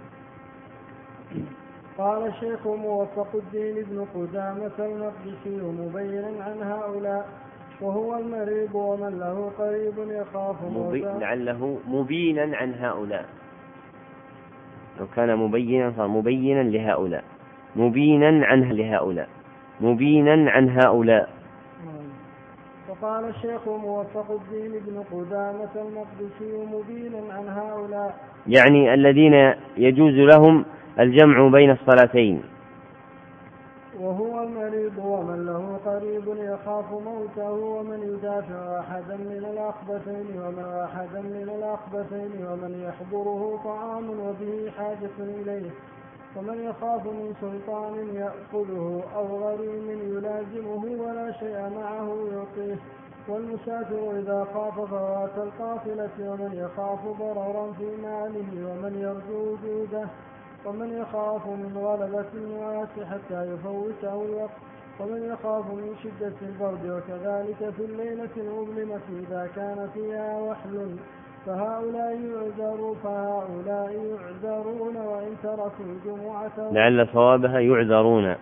قال الشيخ موفق الدين بن قدامة المقدسي مبينا عن هؤلاء: وهو المريض ومن له قريب يخاف موتا. لعله مبينا عن هؤلاء، لو كان مبينا صار مبينا لهؤلاء، مبينا عنه لهؤلاء، مبينا عن هؤلاء. وقال الشيخ موفق الدين بن قدامة المقدسي مبينا عن هؤلاء، يعني الذين يجوز لهم الجمع بين الصلاتين. وهو المريض ومن له قريب يخاف موته، ومن يدافع أحدا من الأخبثين ومن أحدا من الأخبثين ومن يحضره طعام وبه حاجة إليه، ومن يخاف من سلطان يأخذه أو غريم يلازمه ولا شيء معه يعطيه، والمسافر إذا خاف فوات القافلة، ومن يخاف ضررا في ماله، ومن يرجو وجوده، ومن يخاف من غلبة النعاس حتى يفوته الوقت، ومن يخاف من شدة البرد، وكذلك في الليلة المظلمة إذا كان فيها وحل، فهؤلاء يعذرون فهؤلاء يعذرون وإن تركوا الجمعة لعل صوابها يعذرون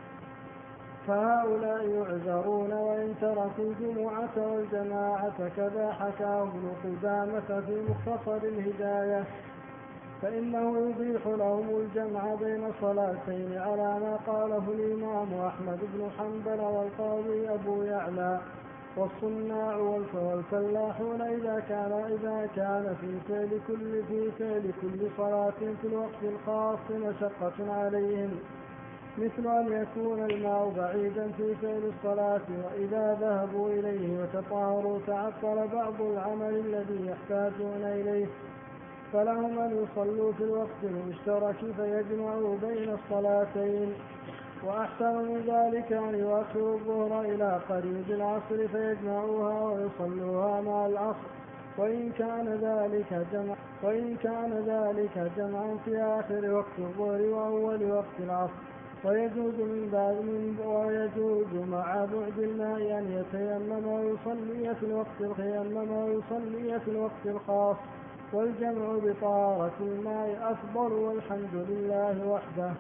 فهؤلاء يعذرون وإن تركوا الجمعة والجماعة، كذا حكاه ابن قدامة في مختصر الهداية، فإنه يبيح لهم الجمع بين صلاتين على ما قاله الإمام أحمد بن حنبل والقاضي أبو يعلى والصناع والفلاحون إذا كان إذا كان في فعل كل في فعل كل صلاة في الوقت الخاص مشقة عليهم، مثل أن يكون الماء بعيدا في فعل الصلاة، وإذا ذهبوا إليه وتطهروا تعطل بعض العمل الذي يحتاجون إليه، فلهم أن يصلوا في الوقت المشترك فيجمعوا بين الصلاتين. وأحسن من ذلك أن يؤخروا الظهر إلى قريب العصر فيجمعوها ويصلوها مع العصر، وإن كان ذلك جمع وإن كان ذلك جمعا في آخر وقت الظهر وأول وقت العصر، ويجوز من بعد من ويجوز مع بعد الماء أن يتيمم ويصلي في الوقت الخيمم ويصلي في الوقت الخاص، والجمع بطهارة الماء أفضل، والحمد لله وحده.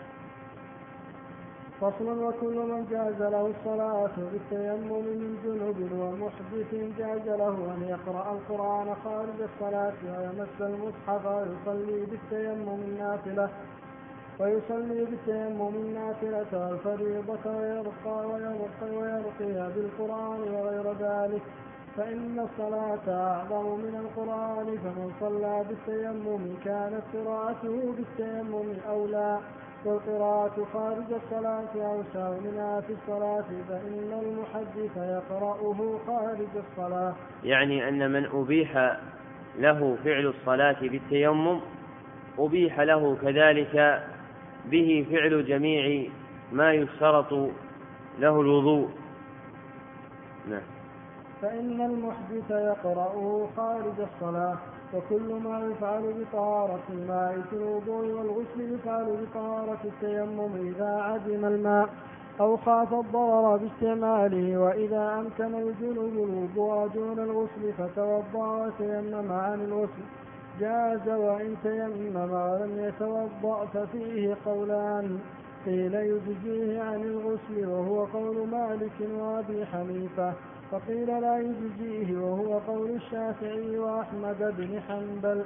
فصل. وكل من جاز له الصلاة بالتيمم من جنب ومحدث جاز له أن يقرأ القرآن خارج الصلاة ويمس المصحف ويصلي بالتيمم النافلة ويصلي بالتيمم النافلة والفريضة ويرقى ويرقى ويرقي بالقرآن وغير ذلك، فإن الصلاة أعظم من القرآن، فمن صلى بالتيمم كانت قراءته بالتيمم أولى، والقراءة خارج الصلاة أوسع منها في الصلاة، فإن المحدث يقرأه خارج الصلاة. يعني أن من أبيح له فعل الصلاة بالتيمم أبيح له كذلك به فعل جميع ما يشترط له الوضوء. نعم. فإن المحدث يقرأه خارج الصلاة، وكل ما يفعل بطهارة الماء في الوضوء والغسل يفعل بطهارة التيمم إذا عدم الماء أو خاف الضرر باستعماله، وإذا أمكن الجنوب الوضوء دون الغسل فتوضأ وتيمم عن الغسل جاز، وإن تيمم ولم يتوضأ ففيه قولان، قيل يجزيه عن الغسل وهو قول مالك وأبي حنيفة، فقيل لا يجزيه وهو قول الشافعي وأحمد بن حنبل.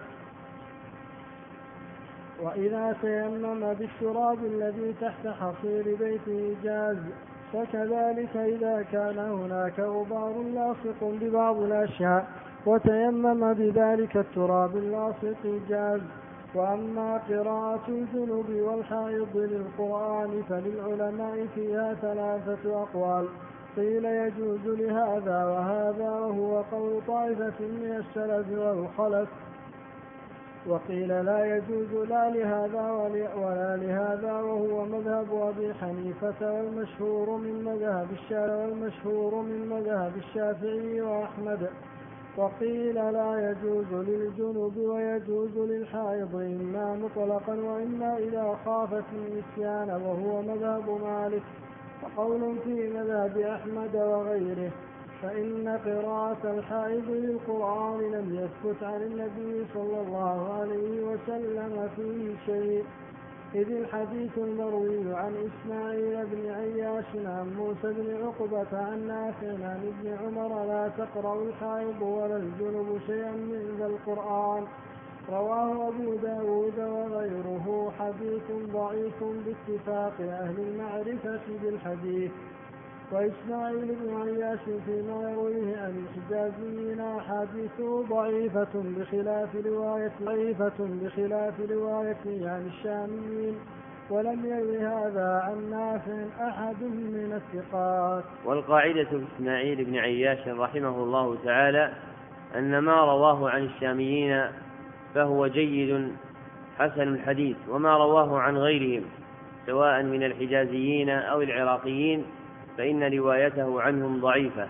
وإذا تيمم بالتراب الذي تحت حصير بيته جاز، وكذلك إذا كان هناك غبار لاصق ببعض الأشياء وتيمم بذلك التراب اللاصق جاز. وأما قراءة الجنوب والحائض للقرآن فللعلماء فيها ثلاثة أقوال، قيل يجوز لهذا وهذا وهو قول طائفة من السلف والخلف، وقيل لا يجوز لا لهذا ولا لهذا وهو مذهب أبي حنيفة والمشهور من مذهب الشافعي والمشهور من مذهب الشافعي وأحمد. وقيل لا يجوز للجنوب ويجوز للحائض إما مطلقا وإما إذا خافت النسيان وهو مذهب مالك، وقول في مذهب أحمد وغيره. فإن قراءة الحائض للقرآن لم يثبت عن النبي صلى الله عليه وسلم فيه شيء، إذ الحديث المروي عن إسماعيل بن عياش عن موسى بن عقبة عن نافع عن ابن عمر لا تقرأ الحائض ولا الجنب شيئا من ذا القرآن، رواه أبو داود وغيره، حديث ضعيف باتفاق أهل المعرفة بالحديث. وإسماعيل بن عياش فيما يرويه عن الحجازيين أحاديثه ضعيفة بخلاف رواية ضعيفة بخلاف روايته عن الشاميين، ولم يروي هذا عن نافع أحد من الثقات. والقاعدة في إسماعيل بن عياش رحمه الله تعالى أن ما رواه عن الشاميين فهو جيد حسن الحديث، وما رواه عن غيرهم سواء من الحجازيين أو العراقيين فإن روايته عنهم ضعيفة.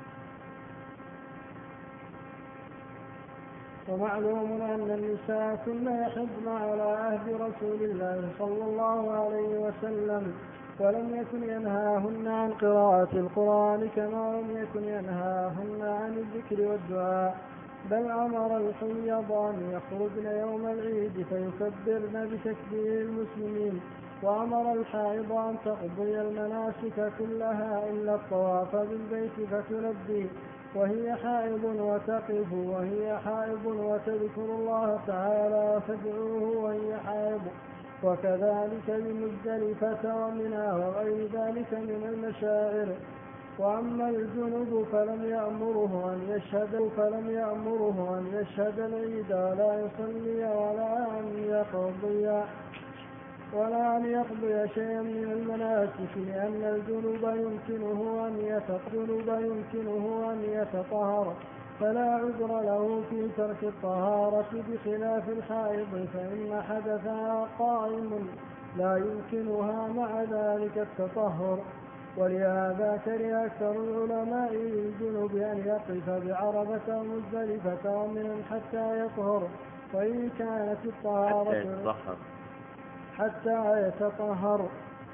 ومعلوم أن النساء كن يحضن على عهد رسول الله صلى الله عليه وسلم، ولم يكن ينهاهن عن قراءة القرآن كما لم يكن ينهاهن عن الذكر والدعاء، بل أمر الحيض أن يخرجن يوم العيد فيكبرن بتكبير المسلمين، وأمر الحائض أن تقضي المناسك كلها إلا الطواف بالبيت فتلبي وهي حائض وتقف وهي حائض وتذكر الله تعالى وتدعوه وهي حائض، وكذلك بمزدلفة ومنى وغير ذلك من المشاعر. وأما الجنب فلم يأمره أن يشهد فلم يأمره أن يشهد العيد ولا يصلي ولا أن يقضي ولا أن يقضي شيئا من المناسك، لأن الجنوب يمكنه أن يتطهر يمكنه أن يتطهر فلا عذر له في ترك الطهارة، بخلاف الحائض فإن حدثها قائم لا يمكنها مع ذلك التطهر. ولهذا كره أكثر العلماء للجنوب أن يقف بعرفة ومزدلفة ومنى حتى يطهر، وإن كانت الطهارة حتى يتطهر حتى يتطهر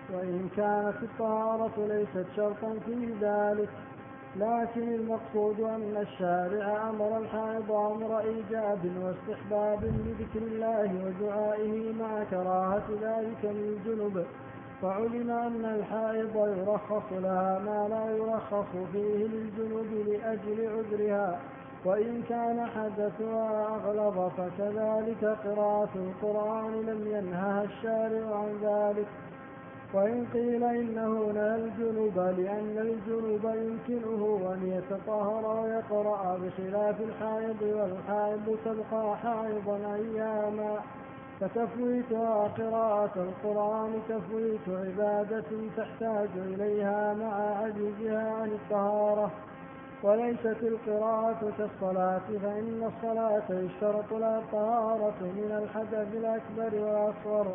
وإن كانت الطهارة ليست شرطا في ذلك، لكن المقصود أن الشارع أمر الحائض أمر إيجاب واستحباب بذكر الله ودعائه مع كراهة ذلك للجنب، فعلم أن الحائض يرخص لها ما لا يرخص فيه للجنب لأجل عذرها، وإن كان حدثها أغلظ فكذلك قراءة القرآن لم ينهها الشارع عن ذلك. وإن قيل إنه نهى الجنب لأن الجنب يمكنه أن يتطهر ويقرأ بخلاف الحائض، والحائض تبقى حائضا أياما، فتفويتها قراءة القرآن تفويت عبادة تحتاج إليها مع عجزها عن الطهارة. وليست القراءة كالصلاة، فإن الصلاة يشترط لها الطهارة من الحدث الأكبر والأصغر،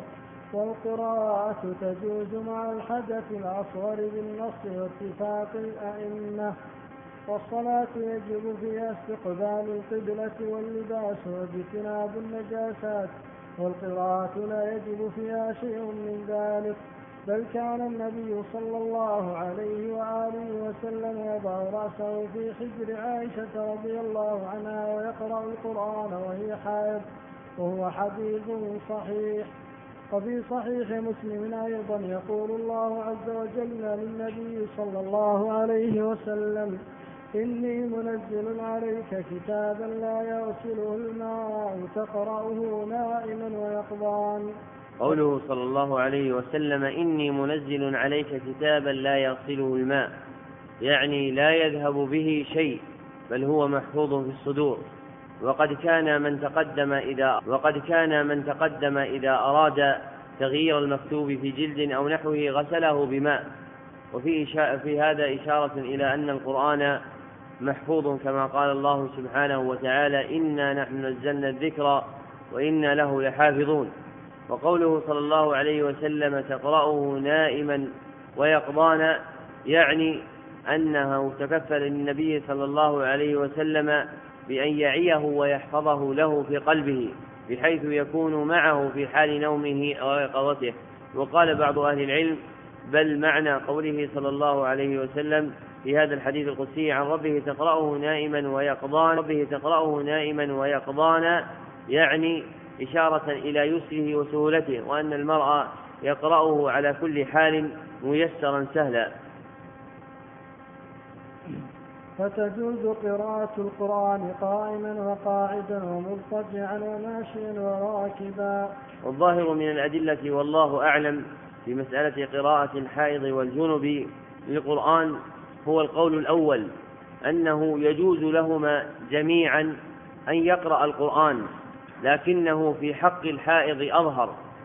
والقراءة تجوز مع الحدث الأصغر بالنص واتفاق الأئمة. والصلاة يجب فيها استقبال القبلة واللباس واجتناب النجاسات، والقراءة لا يجب فيها شيء من ذلك، بل كان النبي صلى الله عليه وآله وسلم يضع رأسه في حجر عائشة رضي الله عنها ويقرأ القرآن وهي حائض، وهو حديث صحيح. وفي صحيح مسلم أيضا يقول الله عز وجل للنبي صلى الله عليه وسلم: إني منزل عليك كتابا لا يغسله الماء تقرأه نائما ويقظان. قوله صلى الله عليه وسلم: إني منزل عليك كتابا لا يغسله الماء، يعني لا يذهب به شيء، بل هو محفوظ في الصدور. وقد كان من تقدم إذا وقد كان من تقدم إذا أراد تغيير المكتوب في جلد أو نحوه غسله بماء. وفي في هذا إشارة إلى أن القرآن محفوظ كما قال الله سبحانه وتعالى: إنا نحن نزلنا الذكر وإنا له لحافظون. وقوله صلى الله عليه وسلم: تقرأه نائما ويقظان، يعني أنه تكفل للنبي صلى الله عليه وسلم بأن يعيه ويحفظه له في قلبه، بحيث يكون معه في حال نومه أو يقظته. وقال بعض أهل العلم: بل معنى قوله صلى الله عليه وسلم في هذا الحديث القدسي عن ربه: تقرأه نائما ويقظان ربه تقرأه نائما ويقظان، يعني إشارة إلى يسره وسهولته، وأن المرء يقرأه على كل حال ميسرا سهلا. فتجوز قراءة القرآن قائما وقاعدا ومضطجعا وماشيا وراكبا. والظاهر من الأدلة والله أعلم في مسألة قراءة الحائض والجنب للقرآن هو القول الأول، أنه يجوز لهما جميعا أن يقرأ القرآن، لكنه في حق الحائض أظهر.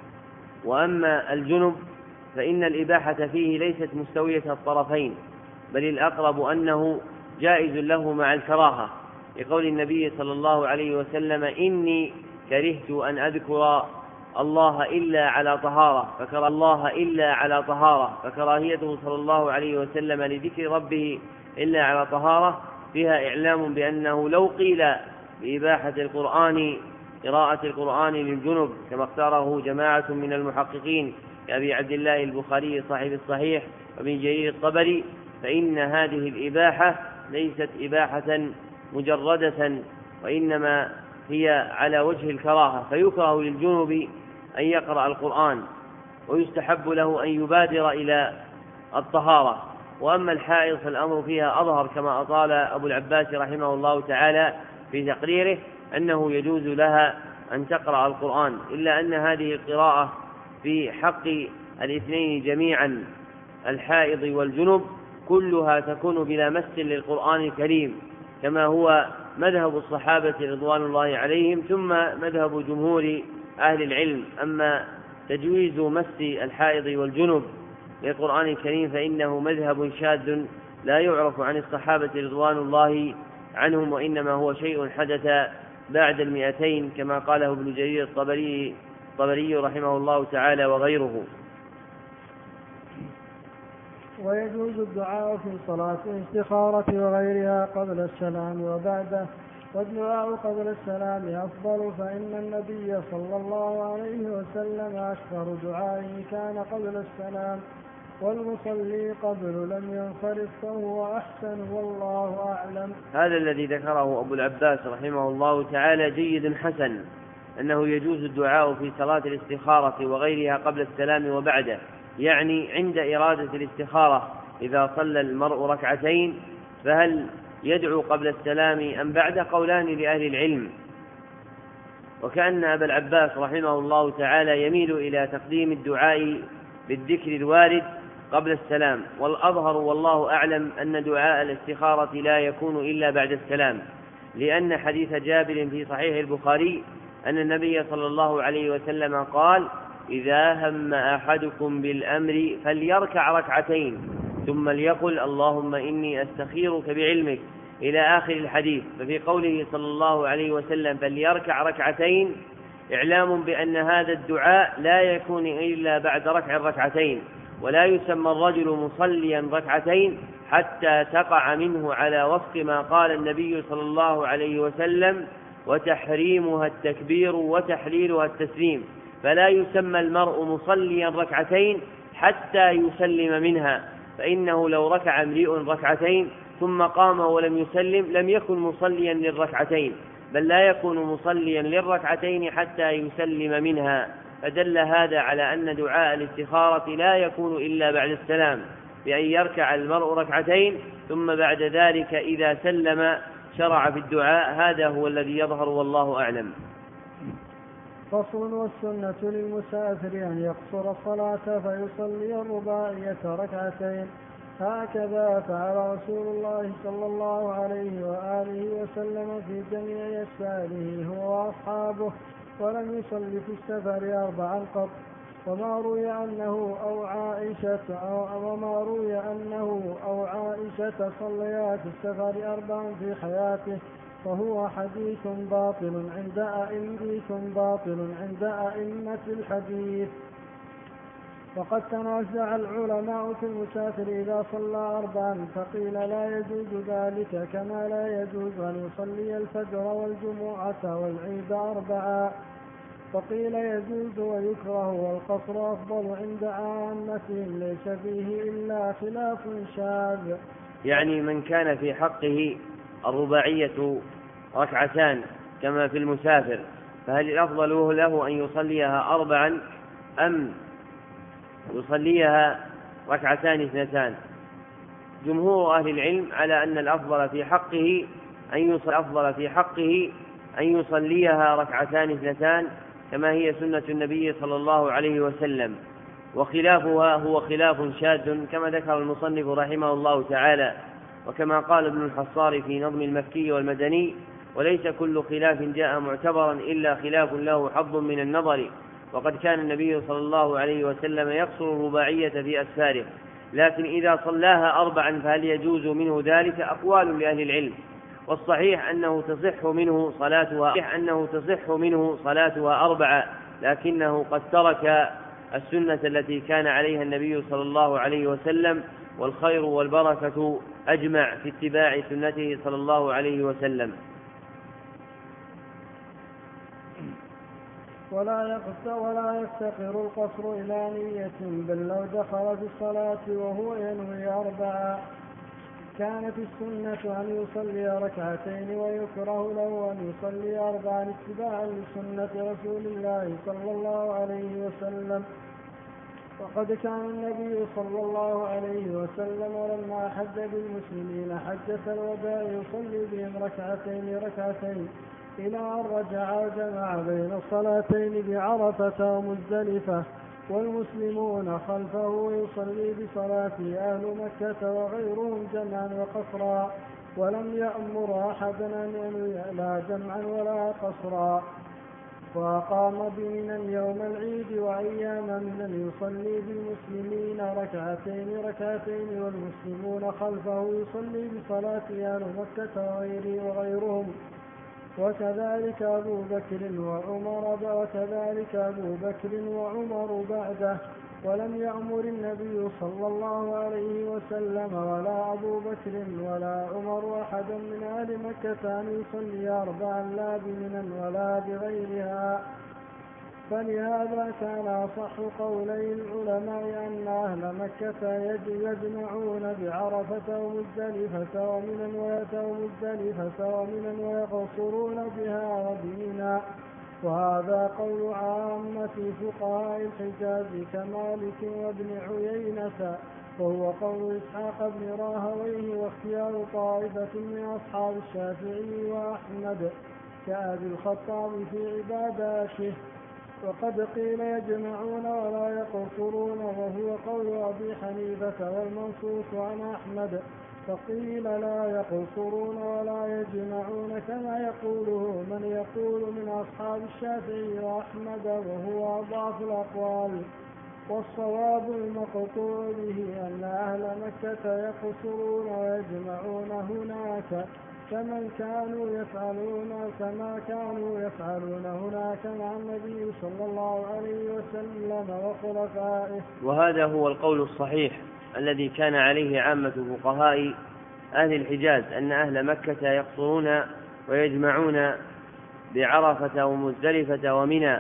وأما الجنب فإن الإباحة فيه ليست مستوية الطرفين، بل الأقرب أنه جائز له مع الكراهة، لقول النبي صلى الله عليه وسلم: إني كرهت أن أذكر الله إلا على طهارة فكره الله إلا على طهارة فكراهيته صلى الله عليه وسلم لذكر ربه إلا على طهارة فيها إعلام بأنه لو قيل بإباحة القرآن قراءة القرآن للجنب كما اختاره جماعة من المحققين كأبي عبد الله البخاري صاحب الصحيح وابن جرير الطبري، فإن هذه الإباحة ليست إباحة مجردة، وإنما هي على وجه الكراهة، فيكره للجنب أن يقرأ القرآن، ويستحب له أن يبادر إلى الطهارة. وأما الحائض فالأمر فيها أظهر، كما أطال أبو العباس رحمه الله تعالى في تقريره أنه يجوز لها أن تقرأ القرآن، إلا أن هذه القراءة في حق الاثنين جميعا الحائض والجنب كلها تكون بلا مس للقرآن الكريم، كما هو مذهب الصحابة رضوان الله عليهم ثم مذهب جمهور أهل العلم. أما تجويز مس الحائض والجنب للقرآن الكريم فإنه مذهب شاذ لا يعرف عن الصحابة رضوان الله عنهم، وإنما هو شيء حدث بعد المئتين كما قاله ابن جرير الطبري, الطبري رحمه الله تعالى وغيره. ويجوز الدعاء في صلاة الاستخارة وغيرها قبل السلام وبعده، والدعاء قبل السلام أفضل، فإن النبي صلى الله عليه وسلم أكثر دعائه كان قبل السلام، والمصلي قبل لم ينصرف فهو أحسن، والله أعلم. هذا الذي ذكره أبو العباس رحمه الله تعالى جيد حسن، أنه يجوز الدعاء في صلاة الاستخارة وغيرها قبل السلام وبعده، يعني عند إرادة الاستخارة إذا صلى المرء ركعتين فهل يدعو قبل السلام أم بعده؟ قولان لأهل العلم، وكأن أبا العباس رحمه الله تعالى يميل إلى تقديم الدعاء بالذكر الوارد قبل السلام، والأظهر والله أعلم أن دعاء الاستخارة لا يكون إلا بعد السلام، لأن حديث جابر في صحيح البخاري أن النبي صلى الله عليه وسلم قال: إذا هم أحدكم بالأمر فليركع ركعتين ثم ليقل اللهم إني أستخيرك بعلمك إلى آخر الحديث. ففي قوله صلى الله عليه وسلم فليركع ركعتين إعلام بأن هذا الدعاء لا يكون إلا بعد ركع الركعتين، ولا يسمى الرجل مصليا ركعتين حتى تقع منه على وفق ما قال النبي صلى الله عليه وسلم: وتحريمها التكبير وتحليلها التسليم. فلا يسمى المرء مصليا ركعتين حتى يسلم منها، فإنه لو ركع امرئ ركعتين ثم قام ولم يسلم لم يكن مصليا للركعتين، بل لا يكون مصليا للركعتين حتى يسلم منها. فدل هذا على أن دعاء الاستخارة لا يكون إلا بعد السلام، بأن يركع المرء ركعتين ثم بعد ذلك إذا سلم شرع في الدعاء. هذا هو الذي يظهر والله أعلم. فصل: والسنة للمسافر أن يقصر الصلاة فيصلي الرباعية ركعتين، هكذا فعل رسول الله صلى الله عليه وآله وسلم في جميع أسفاره هو وأصحابه، ولم يصلي في السفر أربعا قط. وما روي أنه أو عائشة أو وما روي أنه أو عائشة صليا في السفر أربعا في حياته فهو حديث باطل عند أئمة باطل عند أئمة الحديث. وقد تنازع العلماء في المسافر إذا صلى أربعا، فقيل لا يجوز ذلك كما لا يجوز أن يصلي الفجر والجمعة والعيد أربعا، فقيل يجوز ويكره والقصر أفضل عند عامتهم، ليس فيه إلا خلاف شاذ. يعني من كان في حقه الرباعية ركعتان كما في المسافر، فهل الأفضل له أن يصليها أربعا أم يصليها ركعتان اثنتان؟ جمهور أهل العلم على أن الأفضل في حقه أن يصلي الأفضل في حقه أن يصليها ركعتان اثنتان كما هي سنة النبي صلى الله عليه وسلم، وخلافها هو خلاف شاذ كما ذكر المصنف رحمه الله تعالى، وكما قال ابن الحصار في نظم المكي والمدني: وليس كل خلاف جاء معتبرا إلا خلاف له حظ من النظر. وقد كان النبي صلى الله عليه وسلم يقصر الرباعية في أسفاره، لكن إذا صلاها أربعا فهل يجوز منه ذلك؟ أقوال لأهل العلم، والصحيح أنه تصح منه صلاتها أنه تصح منه صلاتها أربعة، لكنه قد ترك السنة التي كان عليها النبي صلى الله عليه وسلم، والخير والبركة أجمع في اتباع سنته صلى الله عليه وسلم. ولا ولا يفتقر القصر إلى نية، بل لو دخل في الصلاة وهو ينوي أربعة كانت السنة أن يصلي ركعتين، ويكره له أن يصلي أربعا اتباعا لسنة رسول الله صلى الله عليه وسلم. وقد كان النبي صلى الله عليه وسلم لما حج بالمسلمين حجة الوداع يصلي بهم ركعتين ركعتين إلى أن رجع وجمع بين الصلاتين بعرفة ومزدلفة، والمسلمون خلفه يصلي بصلاة أهل مكة وغيرهم جمعا وقصرا، ولم يأمر أحدا أن ينوي لا جمعا ولا قصرا. وأقام بمنى يوم العيد وأيام منى يصلي بالمسلمين ركعتين ركعتين، والمسلمون خلفه يصلي بصلاة أهل مكة وغيره وغيرهم وكذلك أبو بكر وعمر وكذلك أبو بكر وعمر بعده، ولم يأمر النبي صلى الله عليه وسلم ولا أبو بكر ولا عمر أحدا من أهل مكة أن يصلي أربعا لا بمنى ولا بغيرها. فلهذا كان أصح قولي العلماء أن أهل مكة يجمعون بعرفة ومزدلفة ومنى ويأتوا مزدلفة ومنى ويقصرون بها وبمنى. وهذا قول عامة فقهاء الحجاز كمالك وابن عيينة، وهو قول إسحاق بن راهويه، واختيار طائفة من أصحاب الشافعي وأحمد كأبي الخطاب في عباداته. وقد قيل يجمعون ولا يقصرون، وهو قول أبي حنيفة والمنصوص عن أحمد، فقيل لا يقصرون ولا يجمعون كما يقوله من يقول من أصحاب الشافعي وأحمد، وهو أضعف الأقوال. والصواب المقطوع به أن أهل مكة يقصرون ويجمعون هناك كمن كانوا يفعلون كما كانوا يفعلون هناك مع النبي صلى الله عليه وسلم وخلفائه. وهذا هو القول الصحيح الذي كان عليه عامة فقهاء أهل الحجاز، أن أهل مكة يقصرون ويجمعون بعرفة ومزدلفة ومنى،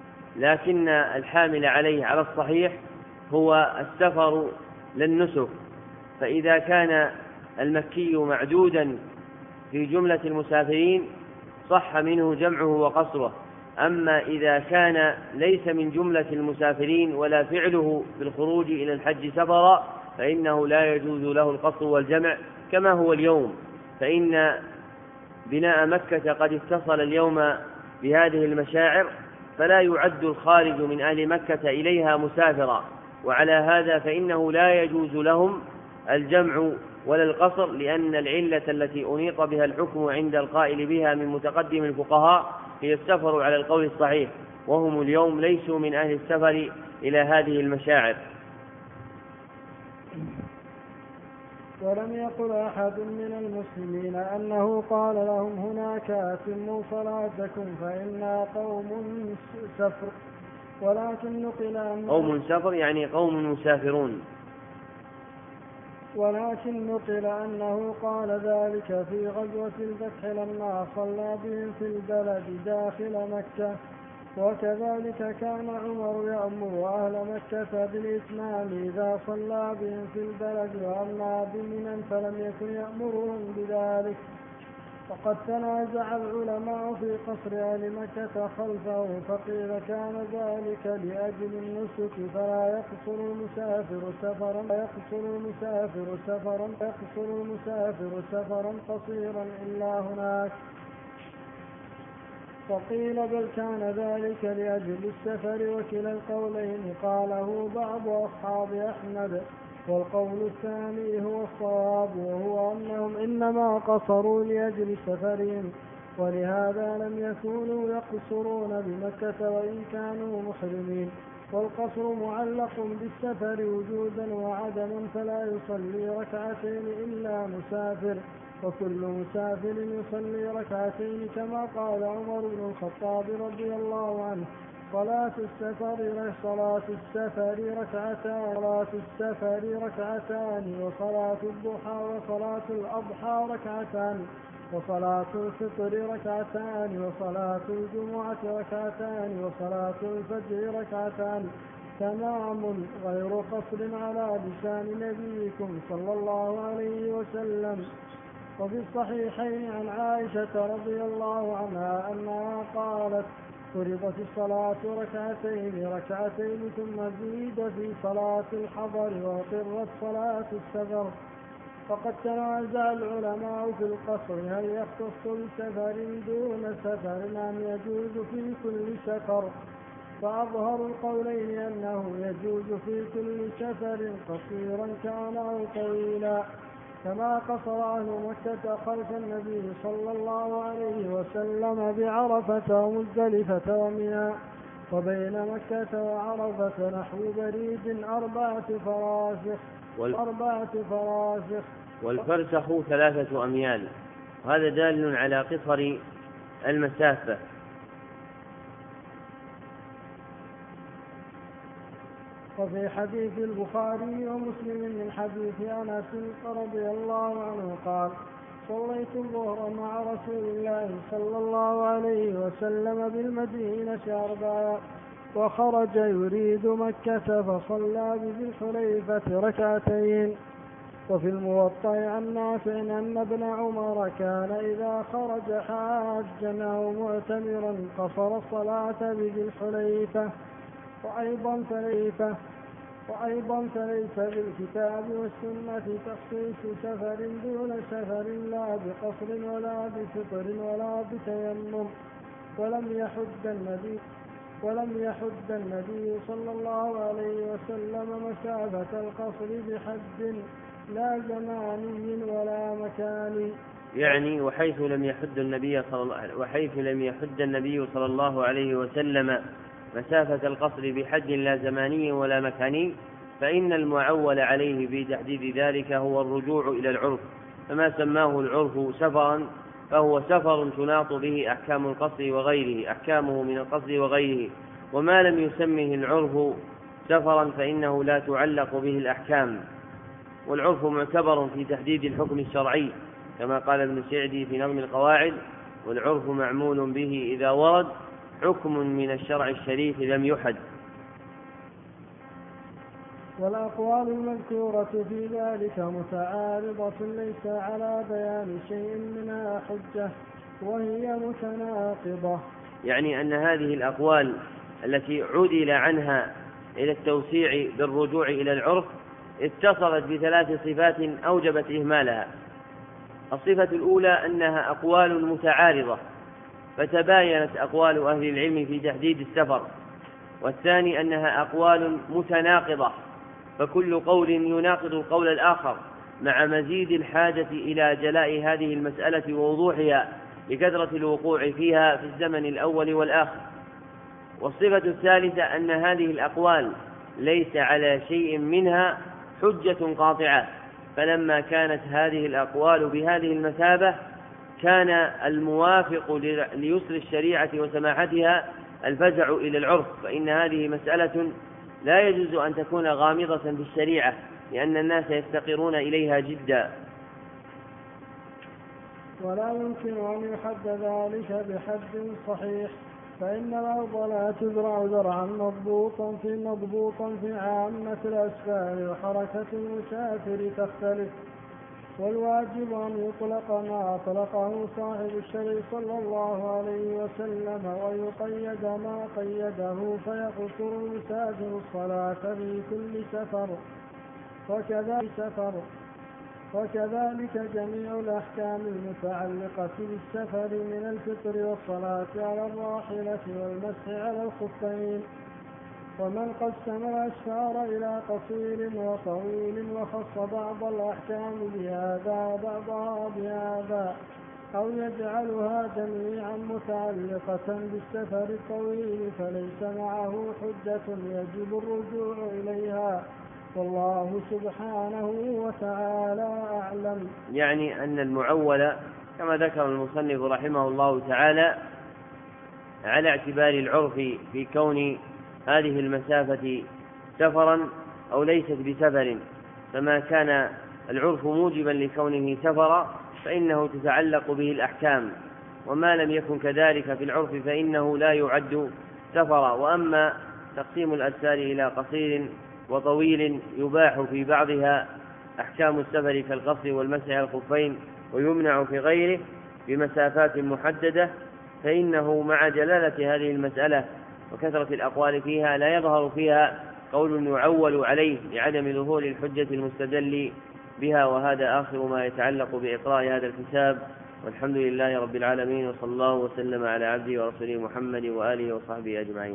لكن الحامل عليه على الصحيح هو السفر للنسك. فإذا كان المكي معدودا في جملة المسافرين صح منه جمعه وقصره، أما إذا كان ليس من جملة المسافرين ولا فعله في الخروج إلى الحج سفرا فإنه لا يجوز له القصر والجمع كما هو اليوم، فإن بناء مكة قد اتصل اليوم بهذه المشاعر، فلا يعد الخارج من أهل مكة إليها مسافرا، وعلى هذا فإنه لا يجوز لهم الجمع ولا القصر، لأن العلة التي أنيط بها الحكم عند القائل بها من متقدم الفقهاء هي السفر على القول الصحيح، وهم اليوم ليسوا من أهل السفر إلى هذه المشاعر. ولم يقل أحد من المسلمين أنه قال لهم هناك أتموا صلاتكم فإنا قوم سفر، ولكن نقل أنه قوم سفر يعني قوم مسافرون، ولكن نقل أنه قال ذلك في غزوة الفتح لما صلى بهم في البلد داخل مكة. وكذلك كان عمر يأمر أهل مكة بالإتمام إذا صلى بهم في البلد، وأما بمنى فلم يكن يأمرهم بذلك. وقد تنازع العلماء في قصر أهل مكة خلفه، فقيل كان ذلك لأجل النسك فلا يقصر المسافر سفرا يقصر المسافر سفرا يقصر المسافر سفرا قصيرا إلا هناك. وقيل بل كان ذلك لأجل السفر، وكلا القولين قاله بعض أصحاب أحمد، والقول الثاني هو الصواب، وهو أنهم إنما قصروا لأجل سفرهم، ولهذا لم يكونوا يقصرون بمكة وإن كانوا محرمين. والقصر معلق بالسفر وجودا وعدما، فلا يصلي ركعتين إلا مسافر، وكل مسافر يصلي ركعتين كما قال عمر بن الخطاب رضي الله عنه: صلاة السفر صلاة السفر ركعتان صلاة السفر ركعتان وصلاة الضحى وصلاة الأضحى ركعتان وصلاة الفطر ركعتان وصلاة الجمعة ركعتان وصلاة الفجر ركعتان، تمام غير قصر على لسان نبيكم صلى الله عليه وسلم. وفي الصحيحين عن عائشة رضي الله عنها أنها قالت: فرضت الصلاة ركعتين ركعتين ثم زيد في صلاة الحضر وقرت صلاة السفر. فقد تنازع العلماء في القصر هل يختص بسفر دون سفر أم يجوز في كل سفر، فأظهر القولين أنه يجوز في كل سفر قصيرا كان أو طويلا، كما قصر أهل مكة خلف النبي صلى الله عليه وسلم بعرفة ومزدلفة ومنى، وبين مكة وعرفة نحو بريد أربعة فراسخ وال... أربعة فراسخ والفرسخ ثلاثة أميال. وهذا دال على قصر المسافة. وفي حديث البخاري ومسلم من حديث أنس رضي الله عنه قال: صليت الظهر مع رسول الله صلى الله عليه وسلم بالمدينة أربعا، وخرج يريد مكة فصلى بذي الحليفة ركعتين. وفي الموطأ عن نافع أن ابن عمر كان إذا خرج حاجا أو معتمرا قصر الصلاة بذي الحليفة. وأيضا فليفة وأيضا فليس بالكتاب والسنة تخصيص سفر دون سفر لا بقصر ولا بفطر ولا بتيمم. ولم يحد النبي ولم يحد النبي صلى الله عليه وسلم مسافة القصر بحد لا زماني ولا مكاني. يعني وحيث لم يحد النبي صلى الله وحيث لم يحد النبي صلى الله عليه وسلم مسافة القصر بحد لا زماني ولا مكاني، فإن المعول عليه في تحديد ذلك هو الرجوع إلى العرف، فما سماه العرف سفرا فهو سفر تناط به أحكام القصر وغيره أحكامه من القصر وغيره، وما لم يسمه العرف سفرا فإنه لا تعلق به الأحكام. والعرف معتبر في تحديد الحكم الشرعي كما قال ابن سعدي في نظم القواعد: والعرف معمول به إذا ورد حكم من الشرع الشريف لم يحد. والأقوال المذكورة في ذلك متعارضة ليس على بيان شيء منها حجة وهي متناقضة. يعني أن هذه الأقوال التي عدل عنها إلى التوسيع بالرجوع إلى العرف اتصلت بثلاث صفات أوجبت إهمالها. الصفة الأولى أنها أقوال متعارضة فتباينت أقوال أهل العلم في تحديد السفر، والثاني أنها أقوال متناقضة فكل قول يناقض القول الآخر مع مزيد الحاجة إلى جلاء هذه المسألة ووضوحها لكثرة الوقوع فيها في الزمن الأول والآخر. والصفة الثالثة أن هذه الأقوال ليس على شيء منها حجة قاطعة، فلما كانت هذه الأقوال بهذه المثابة كان الموافق ليسر الشريعة وسماحتها الفزع إلى العرف، فإن هذه مسألة لا يجوز أن تكون غامضة في الشريعة لأن الناس يفتقرون إليها جدا. ولا يمكن أن يحد ذلك بحد صحيح، فإن الأرض لا تزرع زرعا مضبوطا في مضبوطا في عامة الأسفار، وحركة المسافر تختلف. والواجب أن يطلق ما أطلقه صاحب الشرع صلى الله عليه وسلم ويقيد ما قيده، فيقصر المسافر الصلاة في كل سفر وكذلك سفر وكذلك جميع الأحكام المتعلقة بالسفر من الفطر والصلاة على الراحلة والمسح على الخفين. ومن قسم الأسفار إلى قصير وطويل وخص بعض الأحكام بهذا وبعضها بهذا، أو يجعلها جميعا متعلقة بالسفر الطويل فليس معه حجة يجب الرجوع إليها، والله سبحانه وتعالى أعلم. يعني أن المعول كما ذكر المصنف رحمه الله تعالى على اعتبار العرف في كون هذه المسافة سفرا أو ليست بسفر، فما كان العرف موجبا لكونه سفرا فإنه تتعلق به الأحكام، وما لم يكن كذلك في العرف فإنه لا يعد سفرا. وأما تقسيم الأسفار إلى قصير وطويل يباح في بعضها أحكام السفر كالقصر والمسح على الخفين ويمنع في غيره بمسافات محددة، فإنه مع جلالة هذه المسألة وكثرة الأقوال فيها لا يظهر فيها قول يعول عليه لعدم ظهور الحجة المستدل بها. وهذا آخر ما يتعلق بإقراء هذا الكتاب، والحمد لله رب العالمين، وصلى الله وسلم على عبده ورسوله محمد وآله وصحبه أجمعين.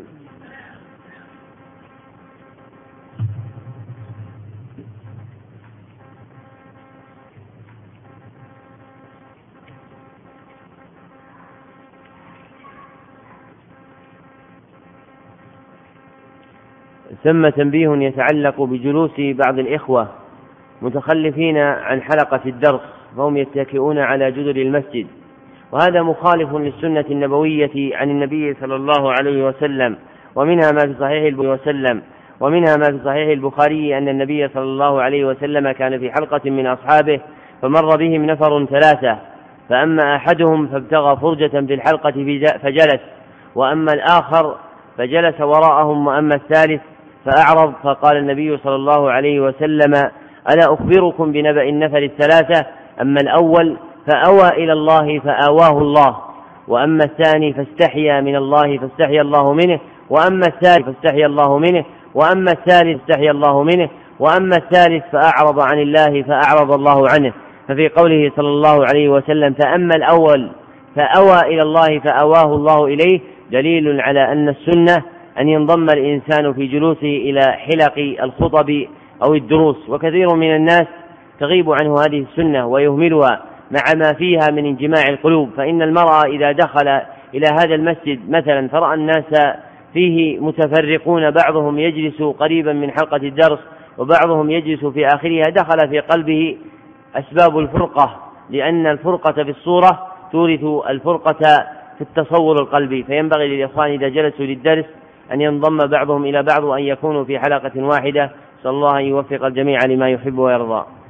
ثم تنبيه يتعلق بجلوس بعض الإخوة متخلفين عن حلقة الدرس، فهم يتكئون على جدر المسجد وهذا مخالف للسنة النبوية عن النبي صلى الله عليه وسلم. ومنها ما في صحيح البخاري وسلم ومنها ما في صحيح البخاري أن النبي صلى الله عليه وسلم كان في حلقة من أصحابه فمر بهم نفر ثلاثة، فأما أحدهم فابتغى فرجة في الحلقة فجلس، وأما الآخر فجلس وراءهم، وأما الثالث فأعرض، فقال النبي صلى الله عليه وسلم: ألا أخبركم بنبأ النفر الثلاثة؟ أما الأول فأوى إلى الله فآواه الله، وأما الثاني فاستحيا من الله فاستحيا الله منه، وأما الثالث فاستحيا الله منه، وأما الثالث فاستحيا الله منه، وأما الثالث فأعرض عن الله فأعرض الله عنه. ففي قوله صلى الله عليه وسلم: فأما الأول فأوى إلى الله فأواه الله إليه، دليل على أن السنة أن ينضم الإنسان في جلوسه إلى حلق الخطب أو الدروس، وكثير من الناس تغيب عنه هذه السنة ويهملها مع ما فيها من انجماع القلوب. فإن المرأة إذا دخل إلى هذا المسجد مثلا فرأى الناس فيه متفرقون، بعضهم يجلس قريبا من حلقة الدرس وبعضهم يجلس في آخرها، دخل في قلبه أسباب الفرقة، لأن الفرقة في الصورة تورث الفرقة في التصور القلبي. فينبغي للإخوان إذا جلسوا للدرس أن ينضم بعضهم إلى بعض وأن يكونوا في حلقة واحدة. صلى الله أن يوفق الجميع لما يحب ويرضى.